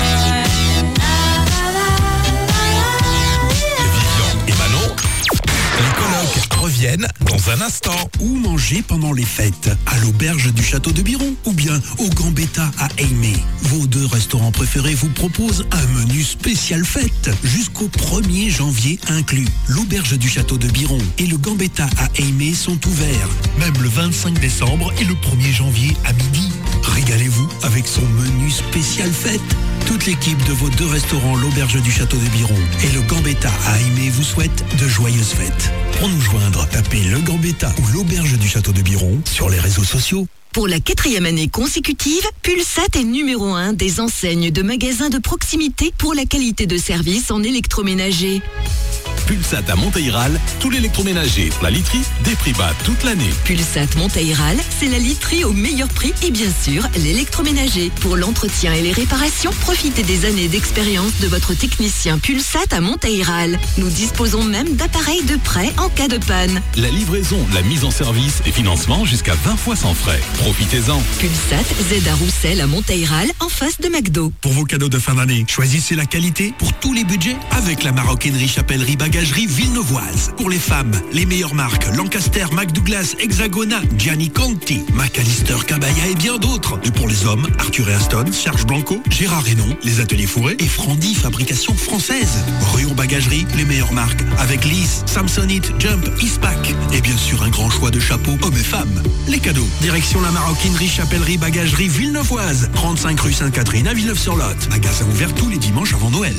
Et Manon, les colocs reviennent dans un instant. Où manger pendant les fêtes? À l'auberge du château de Biron ou bien au Gambetta à Aimé? Vos deux restaurants préférés vous proposent un menu spécial fête jusqu'au premier janvier inclus. L'auberge du château de Biron et le Gambetta à Aimé sont ouverts, même le vingt-cinq décembre et le premier janvier à midi. Régalez-vous avec son menu spécial fête. Toute l'équipe de vos deux restaurants, l'auberge du château de Biron et le Gambetta à Aimé, vous souhaite de joyeuses fêtes. Pour nous joindre, tapez le Gambetta ou l'auberge du château de Biron sur les réseaux sociaux. Pour la quatrième année consécutive, Pulsat est numéro un des enseignes de magasins de proximité pour la qualité de service en électroménager. Pulsat à Monteil-Ral, tout l'électroménager, la literie, des prix bas toute l'année. Pulsat Monteil-Ral, c'est la literie au meilleur prix et bien sûr l'électroménager. Pour l'entretien et les réparations, profitez des années d'expérience de votre technicien Pulsat à Monteil-Ral. Nous disposons même d'appareils de prêt en cas de panne. La livraison, la mise en service et financement jusqu'à vingt fois sans frais. Profitez-en. Pulsat, Z à Roussel à Monteil-Ral, en face de McDo. Pour vos cadeaux de fin d'année, choisissez la qualité pour tous les budgets avec la maroquinerie Chapellerie Bagagerie Villeneuvoise. Pour les femmes, les meilleures marques Lancaster, McDouglas, Hexagona, Gianni Conti, McAllister, Cabaya et bien d'autres. Et pour les hommes, Arthur et Aston, Serge Blanco, Gérard Hénon, les ateliers Fourré et Frandy, fabrication française. Ruon Bagagerie, les meilleures marques avec Lys, Samsonite, Jump, Ispac. Et bien sûr un grand choix de chapeaux hommes et femmes. Les cadeaux, direction la maroquinerie Chapellerie Bagagerie Villeneuvoise, trente-cinq rue Sainte-Catherine à Villeneuve-sur-Lot. Magasin ouvert tous les dimanches avant Noël.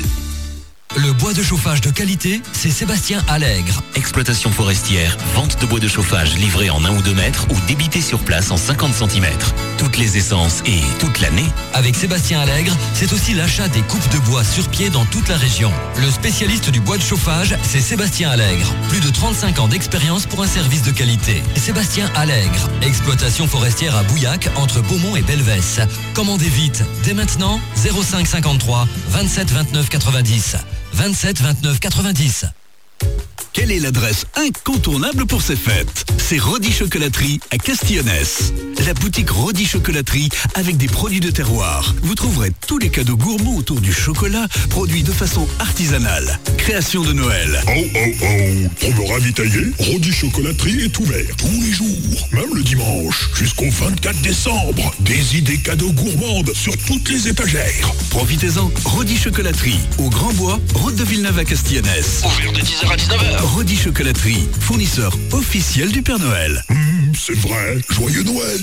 Le bois de chauffage de qualité, c'est Sébastien Allègre. Exploitation forestière, vente de bois de chauffage livré en un ou deux mètres ou débité sur place en cinquante centimètres. Toutes les essences et toute l'année. Avec Sébastien Allègre, c'est aussi l'achat des coupes de bois sur pied dans toute la région. Le spécialiste du bois de chauffage, c'est Sébastien Allègre. Plus de trente-cinq ans d'expérience pour un service de qualité. Sébastien Allègre. Exploitation forestière à Bouillac, entre Beaumont et Belvès. Commandez vite, dès maintenant, zéro cinq cinquante-trois vingt-sept vingt-neuf quatre-vingt-dix. vingt-sept vingt-neuf quatre-vingt-dix. Quelle est l'adresse incontournable pour ces fêtes? C'est Rodi Chocolaterie à Castillonnès. La boutique Rodi Chocolaterie avec des produits de terroir. Vous trouverez tous les cadeaux gourmands autour du chocolat, produits de façon artisanale. Création de Noël. Oh oh oh, pour me ravitailler, Rodi Chocolaterie est ouvert tous les jours, même le dimanche, jusqu'au vingt-quatre décembre. Des idées cadeaux gourmandes sur toutes les étagères. Profitez-en, Rodi Chocolaterie, au Grand Bois, route de Villeneuve à Castillonnès. Ouvert de dix heures à dix-neuf heures. Rodi Chocolaterie, fournisseur officiel du Père Noël. Mmh, c'est vrai, joyeux Noël.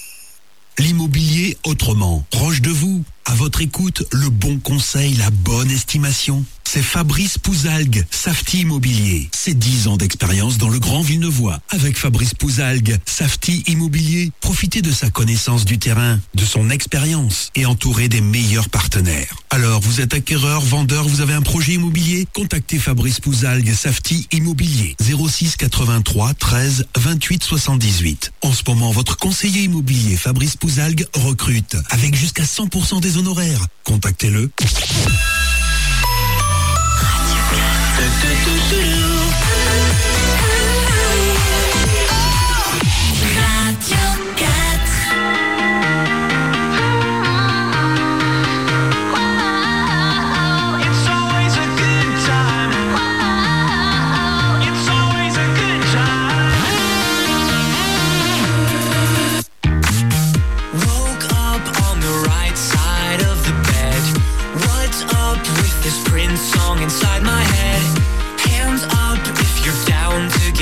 L'immobilier autrement, proche de vous, à votre écoute, le bon conseil, la bonne estimation. C'est Fabrice Pouzalgue, Safety Immobilier. C'est dix ans d'expérience dans le Grand Villeneuvois. Avec Fabrice Pouzalgue, Safety Immobilier, profitez de sa connaissance du terrain, de son expérience et entouré des meilleurs partenaires. Alors, vous êtes acquéreur, vendeur, vous avez un projet immobilier? Contactez Fabrice Pouzalgue, Safety Immobilier, zéro six quatre-vingt-trois treize vingt-huit soixante-dix-huit. En ce moment, votre conseiller immobilier Fabrice Pouzalgue recrute avec jusqu'à cent pour cent des honoraires. Contactez-le. Woke up on the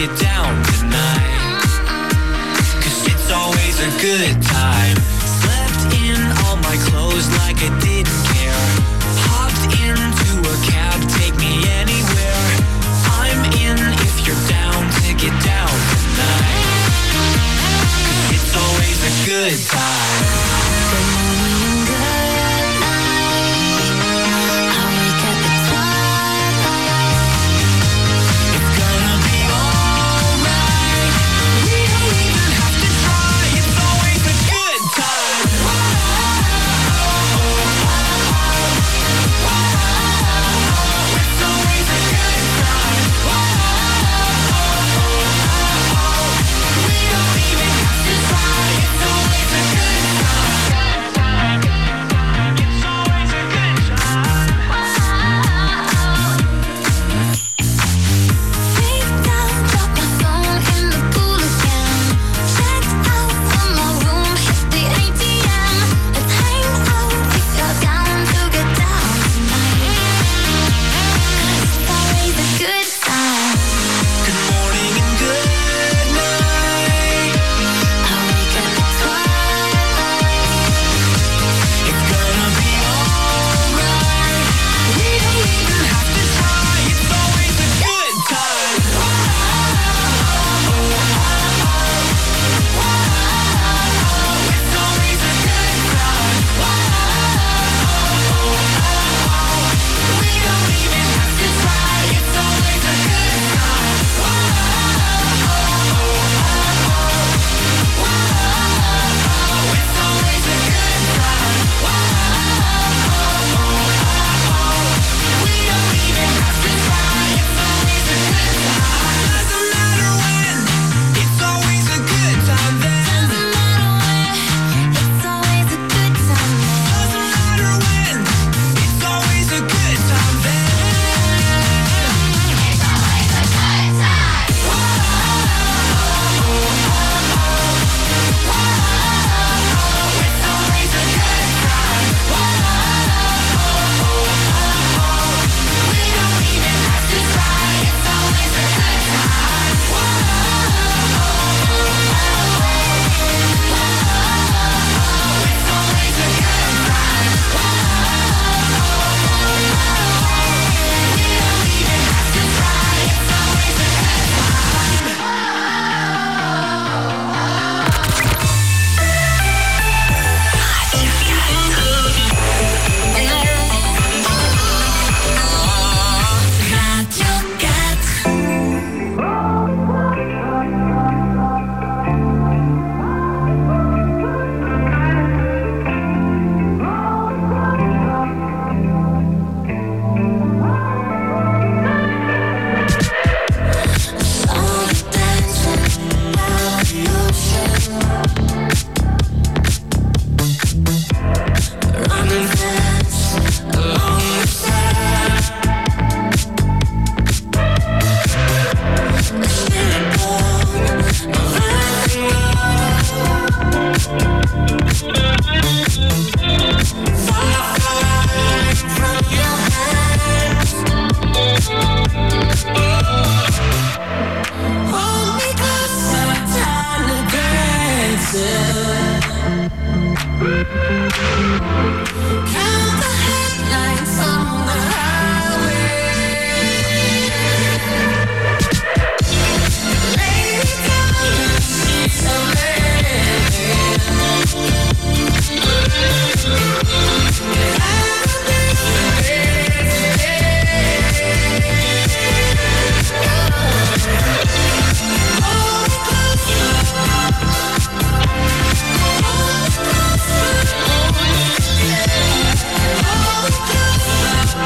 get down tonight. Cause it's always a good time. Slept in all my clothes like I didn't care. Hopped into a cab, take me anywhere. I'm in if you're down to get down tonight. Cause it's always a good time. Good morning, good night. I wake up at twilight. It's gonna be alright. We don't even have to try. It's always a good time. It's always a good time. We don't even have to try. It's always a good time. It's always a good time. Face down, drop my phone in the pool again. Checked out from my room, hit the A T M. Let's hang out if you're down to get down tonight. 'Cause it's always a good time. Good morning and good night. I wake up at twilight. It's gonna be alright. We don't even have to try. It's always a good time. It's always a good time. We don't even have to try. It's always a good time. It's always a good time. We don't even have to try. It's always a good time. Doesn't matter when. It's always a good time then. Doesn't matter when. It's always a good time then. Doesn't matter when. It's always a good time then. It's always a good time. It's always a good time. We don't even have to try. It's always a good time. It's always a good time. We don't even have to try. It's always a good Radio quatre. Running fast along the side. A spirit born of earth and water. Fire flying from your hands. Hold me closer, time to dance. Count the headlights on the highway. Lay down the sheets of rain. I'll be hold me closer. Hold me closer.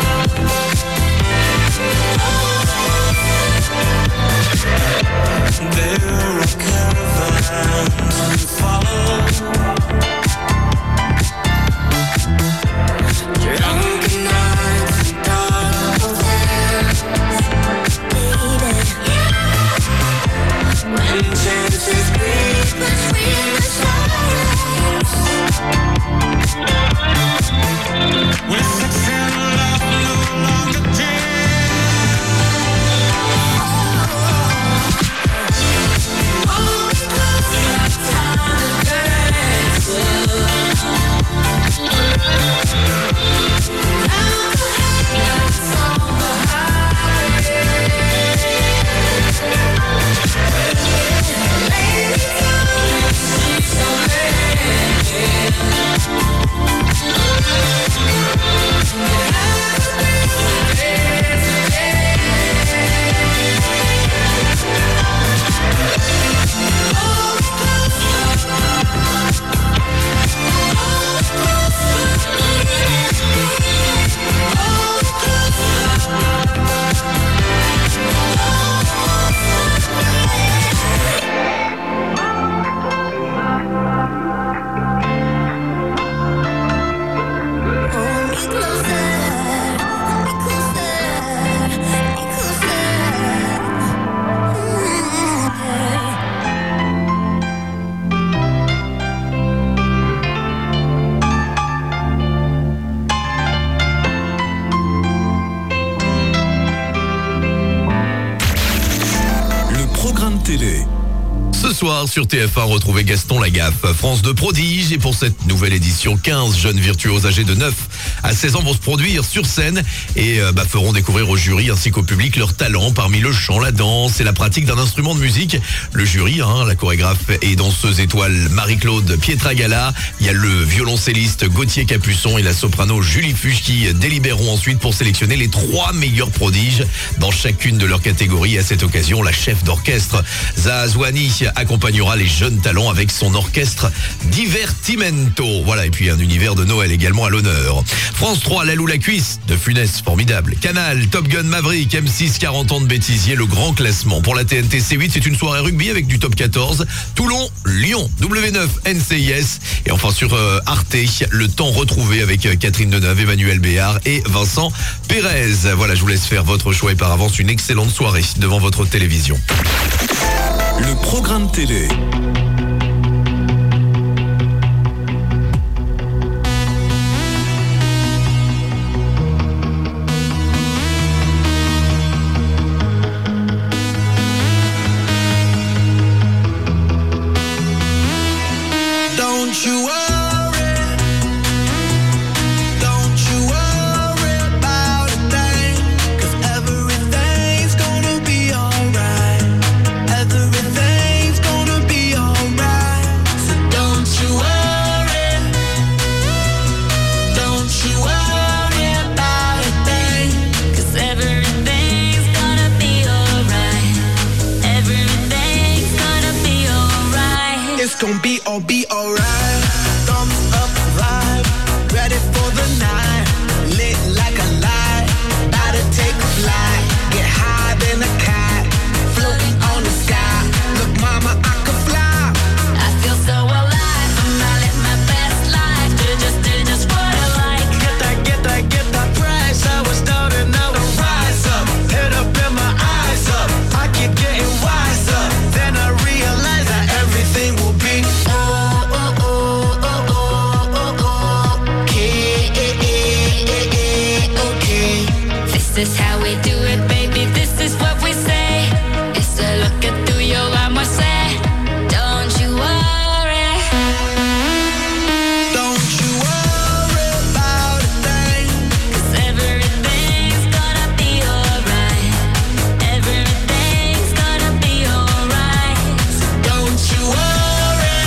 soir sur T F un, retrouvez Gaston Lagaffe, France deux prodige. Et pour cette nouvelle édition, quinze jeunes virtuoses âgés de neuf à seize ans vont se produire sur scène et euh, bah, feront découvrir au jury ainsi qu'au public leurs talents parmi le chant, la danse et la pratique d'un instrument de musique. Le jury, hein, la chorégraphe et danseuse étoile Marie-Claude Pietragala, il y a le violoncelliste Gauthier Capuçon et la soprano Julie Fuchs qui délibéreront ensuite pour sélectionner les trois meilleurs prodiges dans chacune de leurs catégories. À cette occasion, la chef d'orchestre Zahazouani accompagnera les jeunes talents avec son orchestre Divertimento. Voilà, et puis un univers de Noël également à l'honneur. France trois, l'aile ou la cuisse de Funès, formidable. Canal, Top Gun Maverick, M six, quarante ans de bêtisier, le grand classement. Pour la T N T C huit, c'est une soirée rugby avec du top quatorze. Toulon, Lyon, W neuf, N C I S. Et enfin sur euh, Arte, le temps retrouvé avec euh, Catherine Deneuve, Emmanuel Béard et Vincent Pérez. Voilà, je vous laisse faire votre choix et par avance une excellente soirée devant votre télévision. Le programme télé. Don't you worry, don't you worry about a thing, 'cause everything's gonna be alright, everything's gonna be alright, so don't you worry, don't you worry about a thing, 'cause everything's gonna be alright, everything's gonna be alright, it's gonna be all be alright. Thumbs up vibe, ready for the night, lit like a light, about to take a flight, get high than a kite, floating on the sky, look mama I can fly, I feel so alive, I'm not living my best life, do just, do just what I like, get that, get that, get that price, I was down and now I rise up, head up and my eyes up, I keep getting wiser, then I realize that everything will be oh, oh, oh, oh, oh, oh, oh, okay, okay. This is how we do it, baby, this is what we say, it's a look at through your eyes, I say, don't you worry, don't you worry about a thing, 'cause everything's gonna be alright, everything's gonna be alright, so don't you worry,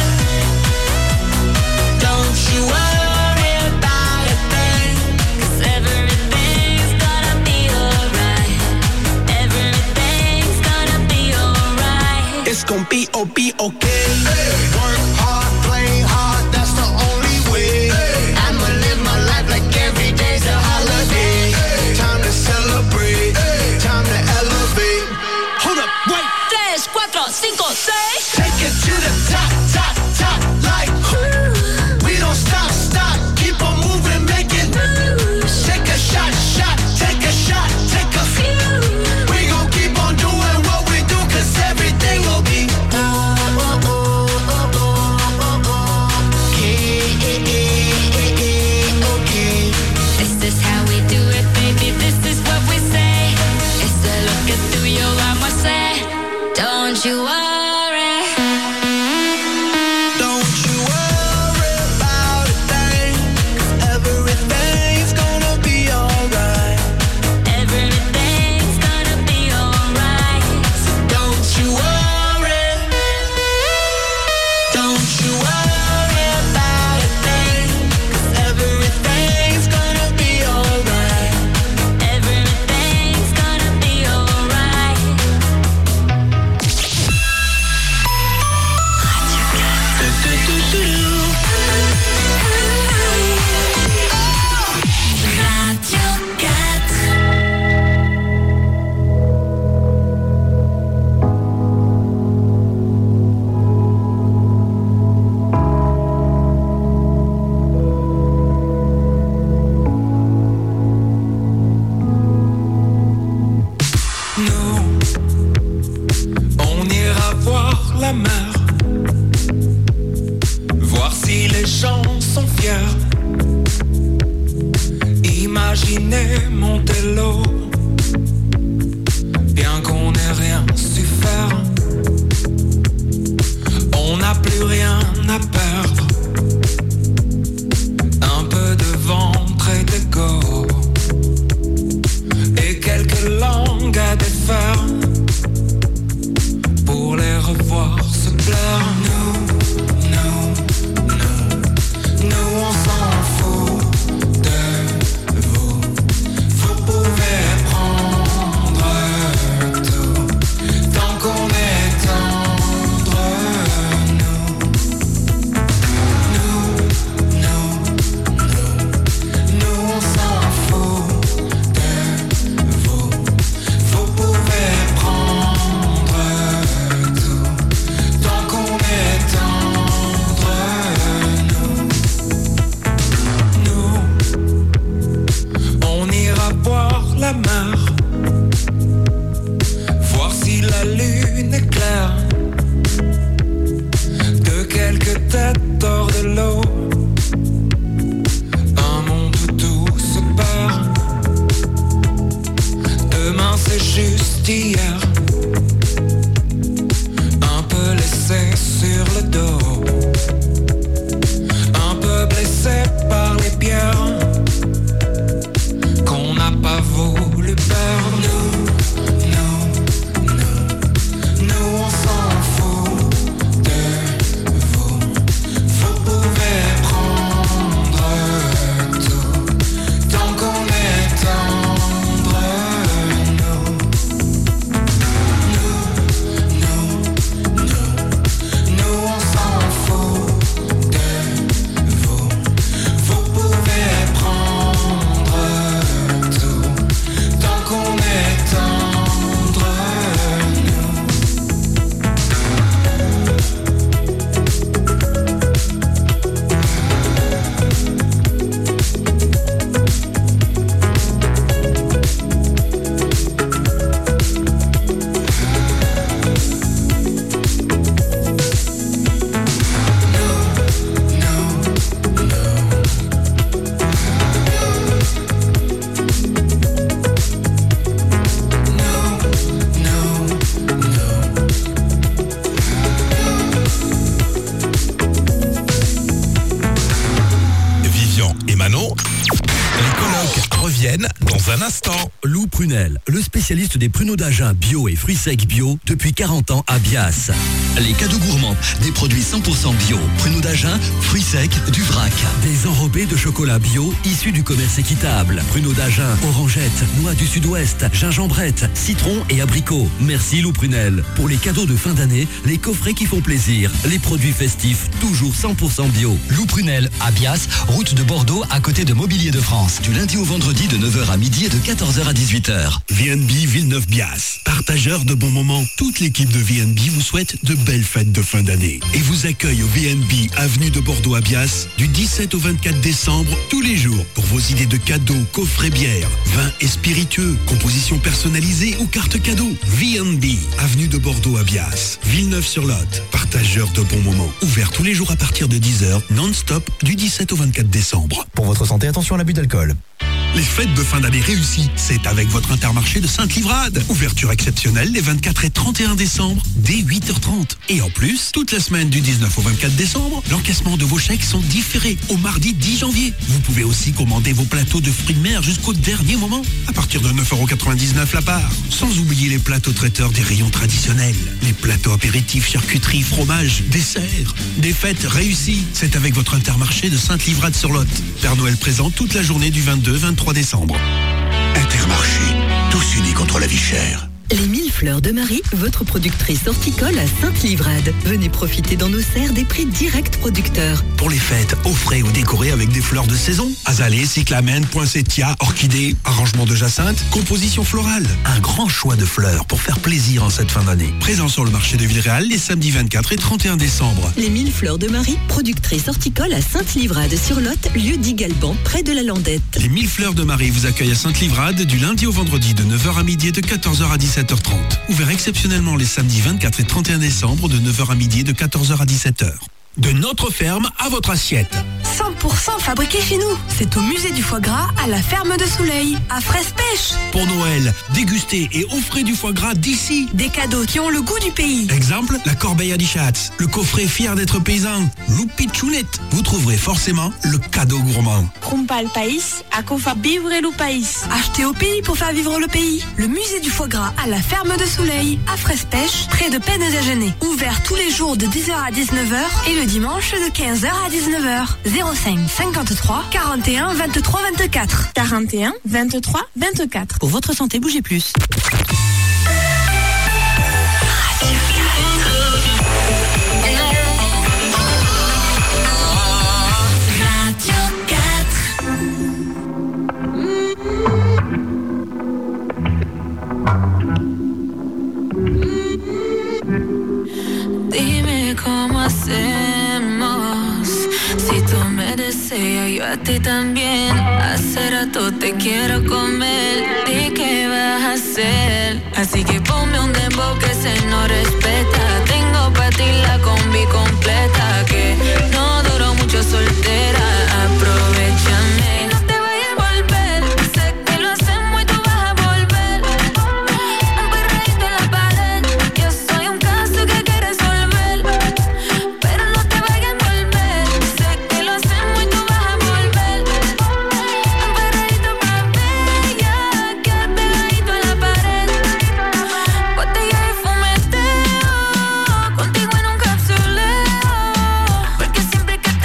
don't you worry about a thing, 'cause everything's gonna be alright, everything's gonna be alright, it's gonna be oh be okay, work hard, play hard, that's the only way, I'ma live my life like every day's a holiday, time to celebrate, time to elevate, hold up, wait, tres, cuatro, cinco, seis, take it to the top, top, top, like ooh, we don't stop, stop, keep on moving, make it moves, take a shot, shot, take a shot, take a few, we gon' keep on doing what we do, 'cause everything will be oh, oh, oh, oh, oh, oh, oh, okay, okay, this is how we do it, baby, this is what we say, it's the look at through your eyes, I say, don't you worry, don't you worry about a thing, 'cause everything's gonna be alright, everything's gonna be alright, so don't you worry, don't you worry about a thing, 'cause everything's gonna be alright, everything's gonna be alright. On ira voir la mer, voir si les gens sont fiers. Imaginez Montello, bien qu'on n'ait rien su faire. Vivian et Manon, les colocs reviennent dans un instant. Lou Prunel, le spécialiste des pruneaux d'Agen bio et fruits secs bio depuis quarante ans à Bias. Les cadeaux gourmands, des produits cent pour cent bio, pruneaux d'Agen, fruits secs, du vrac. Des enrobés de chocolat bio issus du commerce équitable. Pruneaux d'Agen, orangettes, noix du sud-ouest, gingembrette, citron et abricot. Merci Lou Prunel. Pour les cadeaux de fin d'année, les coffrets qui font plaisir, les produits festifs, toujours cent pour cent bio. Lou Prunel, à Bias, route de Bordeaux, à côté de Mobilier de France. Du lundi au vendredi de neuf heures à midi et de quatorze heures à dix-huit heures. V N B Villeneuve-Bias, partageur de bons moments. Toute l'équipe de V N B vous souhaite de belles fêtes de fin d'année et vous accueille au V N B avenue de Bordeaux à Bias du dix-sept au vingt-quatre décembre tous les jours pour vos idées de cadeaux, coffrets bières, vins et spiritueux, compositions personnalisées ou cartes cadeaux. V N B avenue de Bordeaux à Bias, Villeneuve-sur-Lot, partageur de bons moments. Ouvert tous les jours à partir de dix heures, non-stop du dix-sept au vingt-quatre décembre. Pour votre santé, attention à l'abus d'alcool. Les fêtes de fin d'année réussies, c'est avec votre Intermarché de Sainte-Livrade. Ouverture exceptionnelle les vingt-quatre et trente et un décembre, dès huit heures trente. Et en plus, toute la semaine du dix-neuf au vingt-quatre décembre, l'encaissement de vos chèques sont différés au mardi dix janvier. Vous pouvez aussi commander vos plateaux de fruits de mer jusqu'au dernier moment, à partir de neuf euros quatre-vingt-dix-neuf la part. Sans oublier les plateaux traiteurs des rayons traditionnels, les plateaux apéritifs, charcuterie, fromage, desserts. Des fêtes réussies, c'est avec votre Intermarché de Sainte-Livrade-sur-Lot. Père Noël présent toute la journée du vingt-deux au vingt-trois décembre. Intermarché, tous unis contre la vie chère. Les mille fleurs de Marie, votre productrice horticole à Sainte-Livrade. Venez profiter dans nos serres des prix directs producteurs. Pour les fêtes, offrez ou décorez avec des fleurs de saison. Azalées, cyclamènes, poinsettias, orchidées, arrangement de jacinthe, composition florale. Un grand choix de fleurs pour faire plaisir en cette fin d'année. Présent sur le marché de Villeréal les samedis vingt-quatre et trente et un décembre. Les mille fleurs de Marie, productrice horticole à Sainte-Livrade-sur-Lot, lieu dit Galban, près de la Landette. Les mille fleurs de Marie vous accueillent à Sainte-Livrade du lundi au vendredi de neuf heures à midi et de quatorze heures à dix-sept heures trente. Ouvert exceptionnellement les samedis vingt-quatre et trente et un décembre de neuf heures à midi et de quatorze heures à dix-sept heures. De notre ferme à votre assiette. cent pour cent fabriqué chez nous. C'est au musée du foie gras à la ferme de Soleil, à Fraise Pêche. Pour Noël, dégustez et offrez du foie gras d'ici. Des cadeaux qui ont le goût du pays. Exemple, la corbeille à Dichatz, le coffret fier d'être paysan, Loupichounette. Vous trouverez forcément le cadeau gourmand. Rumpal País, à qu'on fa vivre le pays. Achetez au pays pour faire vivre le pays. Le musée du foie gras à la ferme de Soleil, à Fraise Pêche, près de Pennes-à-Genêt. Ouvert tous les jours de dix heures à dix-neuf heures et le dimanche de quinze heures à dix-neuf heures. zéro cinq cinquante-trois quarante et un vingt-trois vingt-quatre. quarante et un vingt-trois vingt-quatre. Pour votre santé, bougez plus. Dime cómo hacemos. Si tú me deseas, yo a ti también. Hace rato te quiero comer. ¿Y qué vas a hacer? Así que ponme un dembow que se no respeta. Tengo pa' ti la combi completa. Que no duró mucho soltera. Aprovechame. No te vayas a volver. Sé que lo hacemos y tú vas a volver. Un perreíto en la pared. Yo soy un caso que hay que resolver. Pero no te vayas a volver. Sé que lo hacemos y tú vas a volver. Un perreíto pa' bella. Quédate pegadito en la pared. Botella de fumeteo. Contigo en un capsuleo. Porque siempre que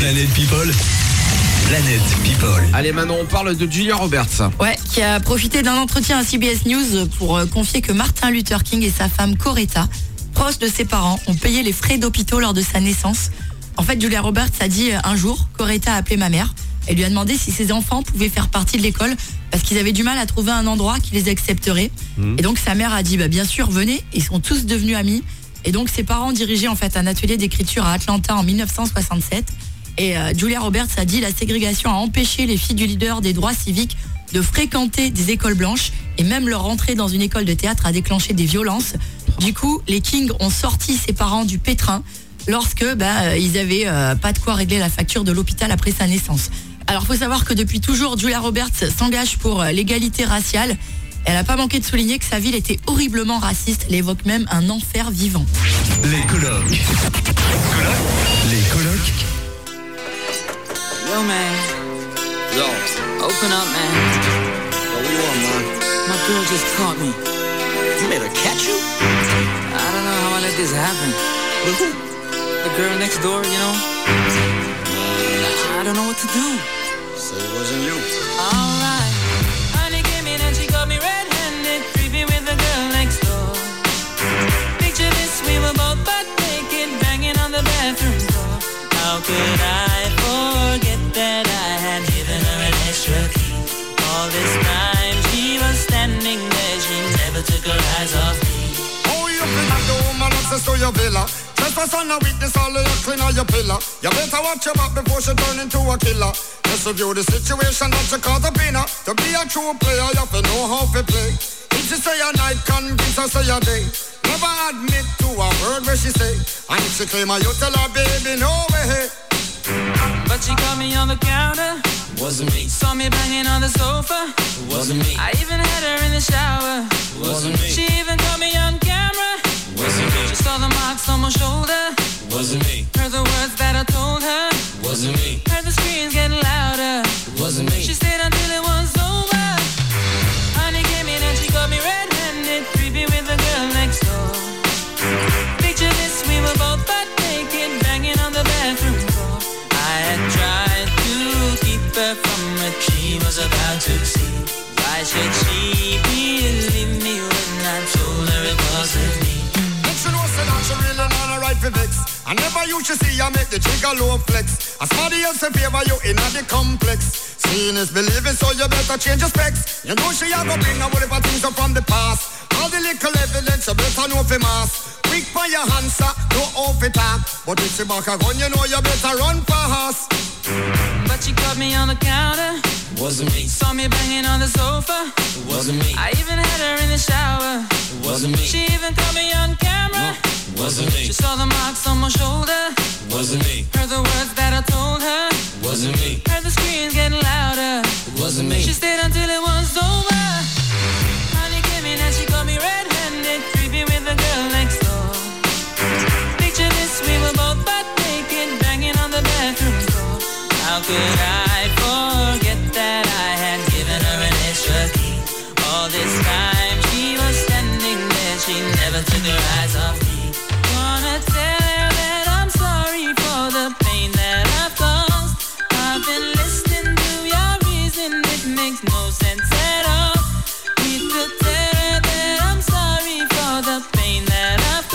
Planète People. Planète People. Allez, maintenant on parle de Julia Roberts. Ouais, qui a profité d'un entretien à C B S News pour euh, confier que Martin Luther King et sa femme Coretta, proches de ses parents, ont payé les frais d'hôpital lors de sa naissance. En fait, Julia Roberts a dit euh, un jour, Coretta a appelé ma mère. Elle lui a demandé si ses enfants pouvaient faire partie de l'école parce qu'ils avaient du mal à trouver un endroit qui les accepterait. Mmh. Et donc sa mère a dit bah, bien sûr, venez. Ils sont tous devenus amis. Et donc ses parents dirigeaient en fait un atelier d'écriture à Atlanta en dix-neuf cent soixante-sept. Et euh, Julia Roberts a dit la ségrégation a empêché les filles du leader des droits civiques de fréquenter des écoles blanches et même leur entrée dans une école de théâtre a déclenché des violences. Du coup, les King ont sorti ses parents du pétrin lorsque bah, ils avaient euh, pas de quoi régler la facture de l'hôpital après sa naissance. Alors, faut savoir que depuis toujours, Julia Roberts s'engage pour l'égalité raciale. Elle n'a pas manqué de souligner que sa ville était horriblement raciste. Elle évoque même un enfer vivant. Les colocs. Les colocs. Yo, man. Yo. Open up, man. What do you want, man? My girl just caught me. You made her catch you? I don't know how I let this happen. With who? The girl next door, you know? I don't know what to do. So it wasn't you. Alright. Honey came in and she got me red-handed, creepy with the girl next door. Picture this, we were both butt naked, banging on the bathroom door. How could I forget that I had given her an extra key? All this time she was standing there, she never took her eyes off me. Oh, you been at the woman access to your villa. Trespass on a weakness, all of your clean on your pillar. You better watch your back before she turn into a killer. Just review the situation that you call the winner. To be a true player, you have to know how to play. If she say a night, convince her say a day. Never admit to a word where she say. And if she claim her, you tell her, baby, no way. But she caught me on the counter. Wasn't me. Saw me banging on the sofa. Wasn't me. I even had her in the shower. Wasn't me. She even caught me on camera. Wasn't me. She saw the marks on my shoulder. Wasn't me. Heard the words that I told her. Wasn't me. Heard the screams getting louder. Wasn't me. She stayed until it was over. Honey came in and she got me red-handed, creepy with the girl next door. Picture this, we were both butt naked, banging on the bathroom door. I had tried to keep her from what she was about to see. Why should she believe me when I told her it wasn't me? She know say that she really not a right for vex. I never used to see her make the trigger low flex. As somebody else in favor you in the complex. Seeing is believing, so you better change your specs. You know she a go bring a whatever things up from the past. All the little evidence you better know for mass. Quick for your answer, no off it talk. But if she back a gun, you know you better run fast. But she caught me on the counter. Wasn't me. Saw me banging on the sofa. Wasn't me. I even had her in the shower. Wasn't me. She even caught me on camera. Wasn't me. She saw the marks on my shoulder. Wasn't me. Heard the words that I told her. Wasn't me. Heard the screams getting louder. Wasn't me. She stayed until it was over. Honey came in and she got me red-handed, creepy with the girl next door. Picture this, we were both butt naked, banging on the bathroom door. How could I forget that I had given her an extra key? All this time she was standing there, she never took her eyes off me. Wanna tell her that I'm sorry for the pain that I've caused. I've been listening to your reason, it makes no sense at all. Need to tell her that I'm sorry for the pain that I've caused.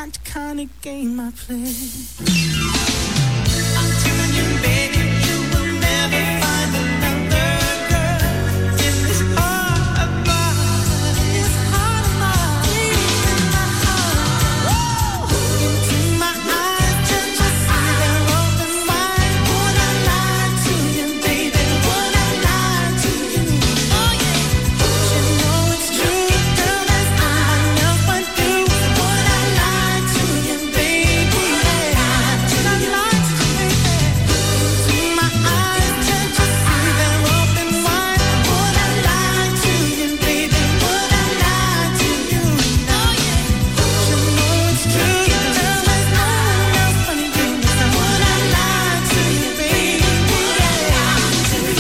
not the kind of game I play. I'm telling you, baby, you will never find another girl in this heart of mine. This heart of mine. In my heart. Into my eyes, just to see them open wide. Would I lie to you, baby? Would I lie to you? Oh yeah. You know it's true, girl, there's nothing else but you. Would I lie to you, baby? Would I lie to you, baby? Into my eyes, just to see them open wide. Would I lie to you, baby? Would I lie to you? Oh yeah. You know it's true, girl, there's nothing else but you. Would I lie to you, baby? Would I lie to you?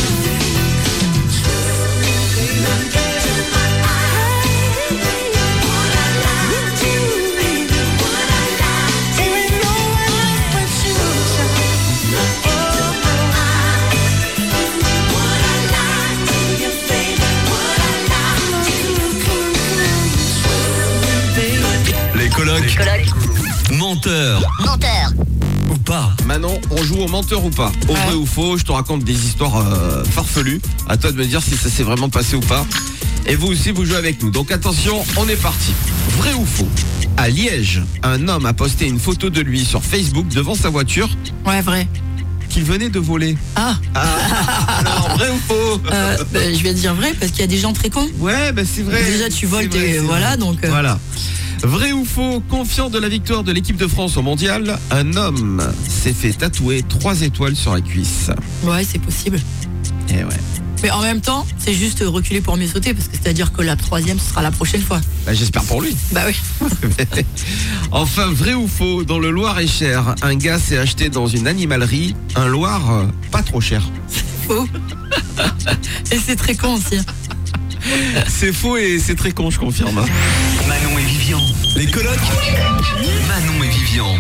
Les colocs. Menteur. Menteur. Ou pas. Manon, on joue au menteur ou pas. Au vrai ou faux, je te raconte des histoires euh, farfelues. À toi de me dire si ça s'est vraiment passé ou pas. Et vous aussi, vous jouez avec nous. Donc attention, on est parti. Vrai ou faux? À Liège, un homme a posté une photo de lui sur Facebook devant sa voiture Ouais, vrai. qu'il venait de voler. Ah. Alors, vrai ou faux? Euh, bah, je vais dire vrai parce qu'il y a des gens très cons. Ouais, bah c'est vrai. Déjà, tu voles, C'est vrai, t'es- c'est voilà, vrai. donc. euh, Voilà. Vrai ou faux, confiant de la victoire de l'équipe de France au mondial, un homme s'est fait tatouer trois étoiles sur la cuisse. Ouais, c'est possible. Et ouais. Mais en même temps, c'est juste reculer pour mieux sauter parce que c'est-à-dire que la troisième, ce sera la prochaine fois. Bah, j'espère pour lui. Bah oui. Enfin, vrai ou faux, dans le Loir-et-Cher, un gars s'est acheté dans une animalerie un Loir euh, pas trop cher. Faux. Et c'est très con aussi. C'est faux et c'est très con, je confirme. Manon et Vivian. Les colocs. Manon et Vivian.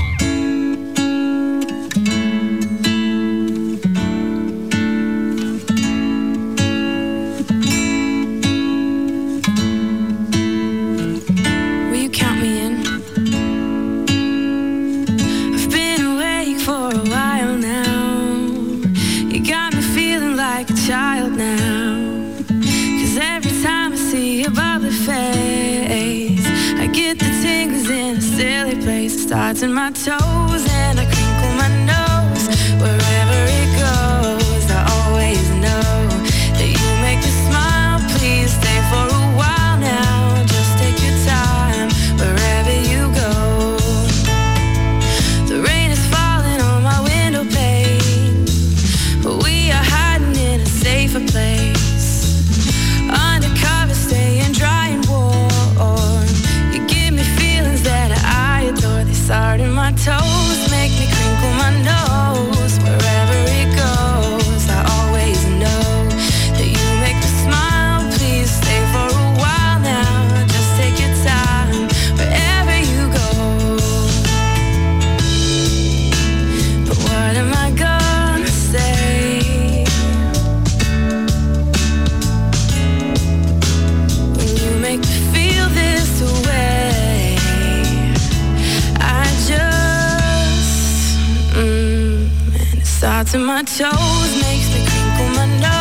Will you count me in? I've been awake for a while now. You got me feeling like a child now. Cause every time I see your bubbly face, I get the tingles in a silly place. It starts in my toes and I crinkle my nose. Wherever it goes, I always know that you make me smile. Please stay for a while now. Just take your time wherever you go. The rain is falling on my window pane, but we are hiding in a safer place. Undercover, staying dry and warm. You give me feelings that I adore. They start in my toes, make me crinkle my nose. Wherever it goes, I always know that you make me smile. Please stay for a while now. Just take your time wherever you go. But what am I gonna say when you make me feel this way? I just, mm, and it starts in my toes, makes me crinkle my nose.